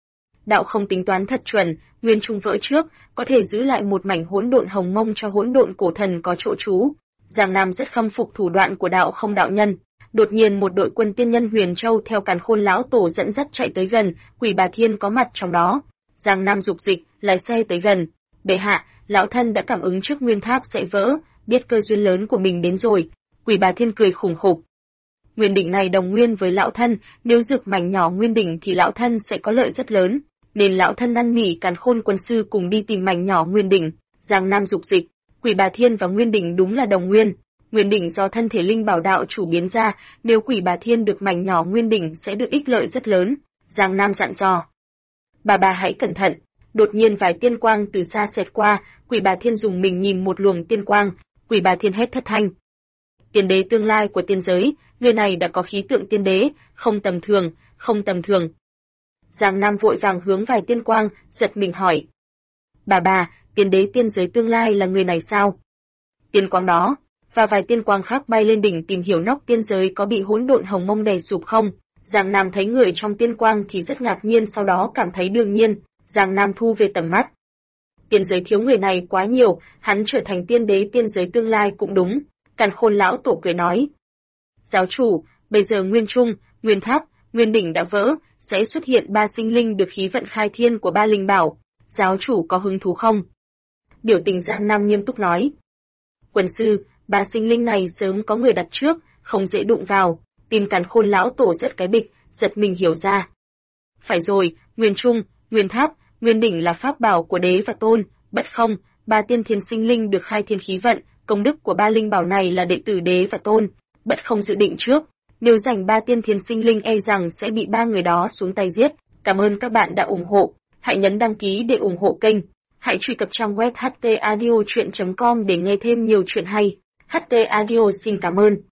Đạo không tính toán thật chuẩn, nguyên trung vỡ trước, có thể giữ lại một mảnh hỗn độn hồng mông cho hỗn độn cổ thần có chỗ trú. Giang Nam rất khâm phục thủ đoạn của đạo không đạo nhân. Đột nhiên một đội quân tiên nhân Huyền Châu theo Càn Khôn lão tổ dẫn dắt chạy tới gần, Quỷ Bà Thiên có mặt trong đó. Giang Nam dục dịch, lái xe tới gần. Bệ hạ, lão thân đã cảm ứng trước nguyên tháp sẽ vỡ, biết cơ duyên lớn của mình đến rồi. Quỷ Bà Thiên cười khủng khục. Nguyên đỉnh này đồng nguyên với lão thân, nếu rực mảnh nhỏ nguyên đỉnh thì lão thân sẽ có lợi rất lớn, nên lão thân năn nỉ Càn Khôn quân sư cùng đi tìm mảnh nhỏ nguyên đỉnh. Giang Nam dục dịch, Quỷ Bà Thiên và nguyên đỉnh đúng là đồng nguyên. Nguyên đỉnh do thân thể linh bảo đạo chủ biến ra, nếu Quỷ Bà Thiên được mảnh nhỏ nguyên đỉnh sẽ được ích lợi rất lớn. Giang Nam dặn dò. Bà hãy cẩn thận. Đột nhiên vài tiên quang từ xa xẹt qua, Quỷ Bà Thiên dùng mình nhìn một luồng tiên quang, Quỷ Bà Thiên hét thất thanh. Tiên đế tương lai của tiên giới, người này đã có khí tượng tiên đế, không tầm thường, không tầm thường. Giang Nam vội vàng hướng vài tiên quang, giật mình hỏi. Bà, tiên đế tiên giới tương lai là người này sao? Tiên quang đó, và vài tiên quang khác bay lên đỉnh tìm hiểu nóc tiên giới có bị hỗn độn hồng mông đè sụp không. Giang Nam thấy người trong tiên quang thì rất ngạc nhiên, sau đó cảm thấy đương nhiên. Giang Nam thu về tầm mắt. Tiên giới thiếu người này quá nhiều, hắn trở thành tiên đế tiên giới tương lai cũng đúng. Càn Khôn lão tổ cười nói. Giáo chủ, bây giờ nguyên trung, nguyên tháp, nguyên đỉnh đã vỡ, sẽ xuất hiện 3 sinh linh được khí vận khai thiên của 3 linh bảo. Giáo chủ có hứng thú không? Biểu tình Giang Nam nghiêm túc nói. Quân sư, 3 sinh linh này sớm có người đặt trước, không dễ đụng vào. Tim Càn Khôn lão tổ rất cái bịch, giật mình hiểu ra. Phải rồi, nguyên trung, nguyên tháp, nguyên đỉnh là pháp bảo của đế và tôn, bất không, 3 tiên thiên sinh linh được khai thiên khí vận, công đức của 3 linh bảo này là đệ tử đế và tôn, bất không dự định trước. Nếu giành 3 tiên thiên sinh linh e rằng sẽ bị 3 người đó xuống tay giết. Cảm ơn các bạn đã ủng hộ. Hãy nhấn đăng ký để ủng hộ kênh. Hãy truy cập trang web htaudio.com để nghe thêm nhiều chuyện hay. HT Audio xin cảm ơn.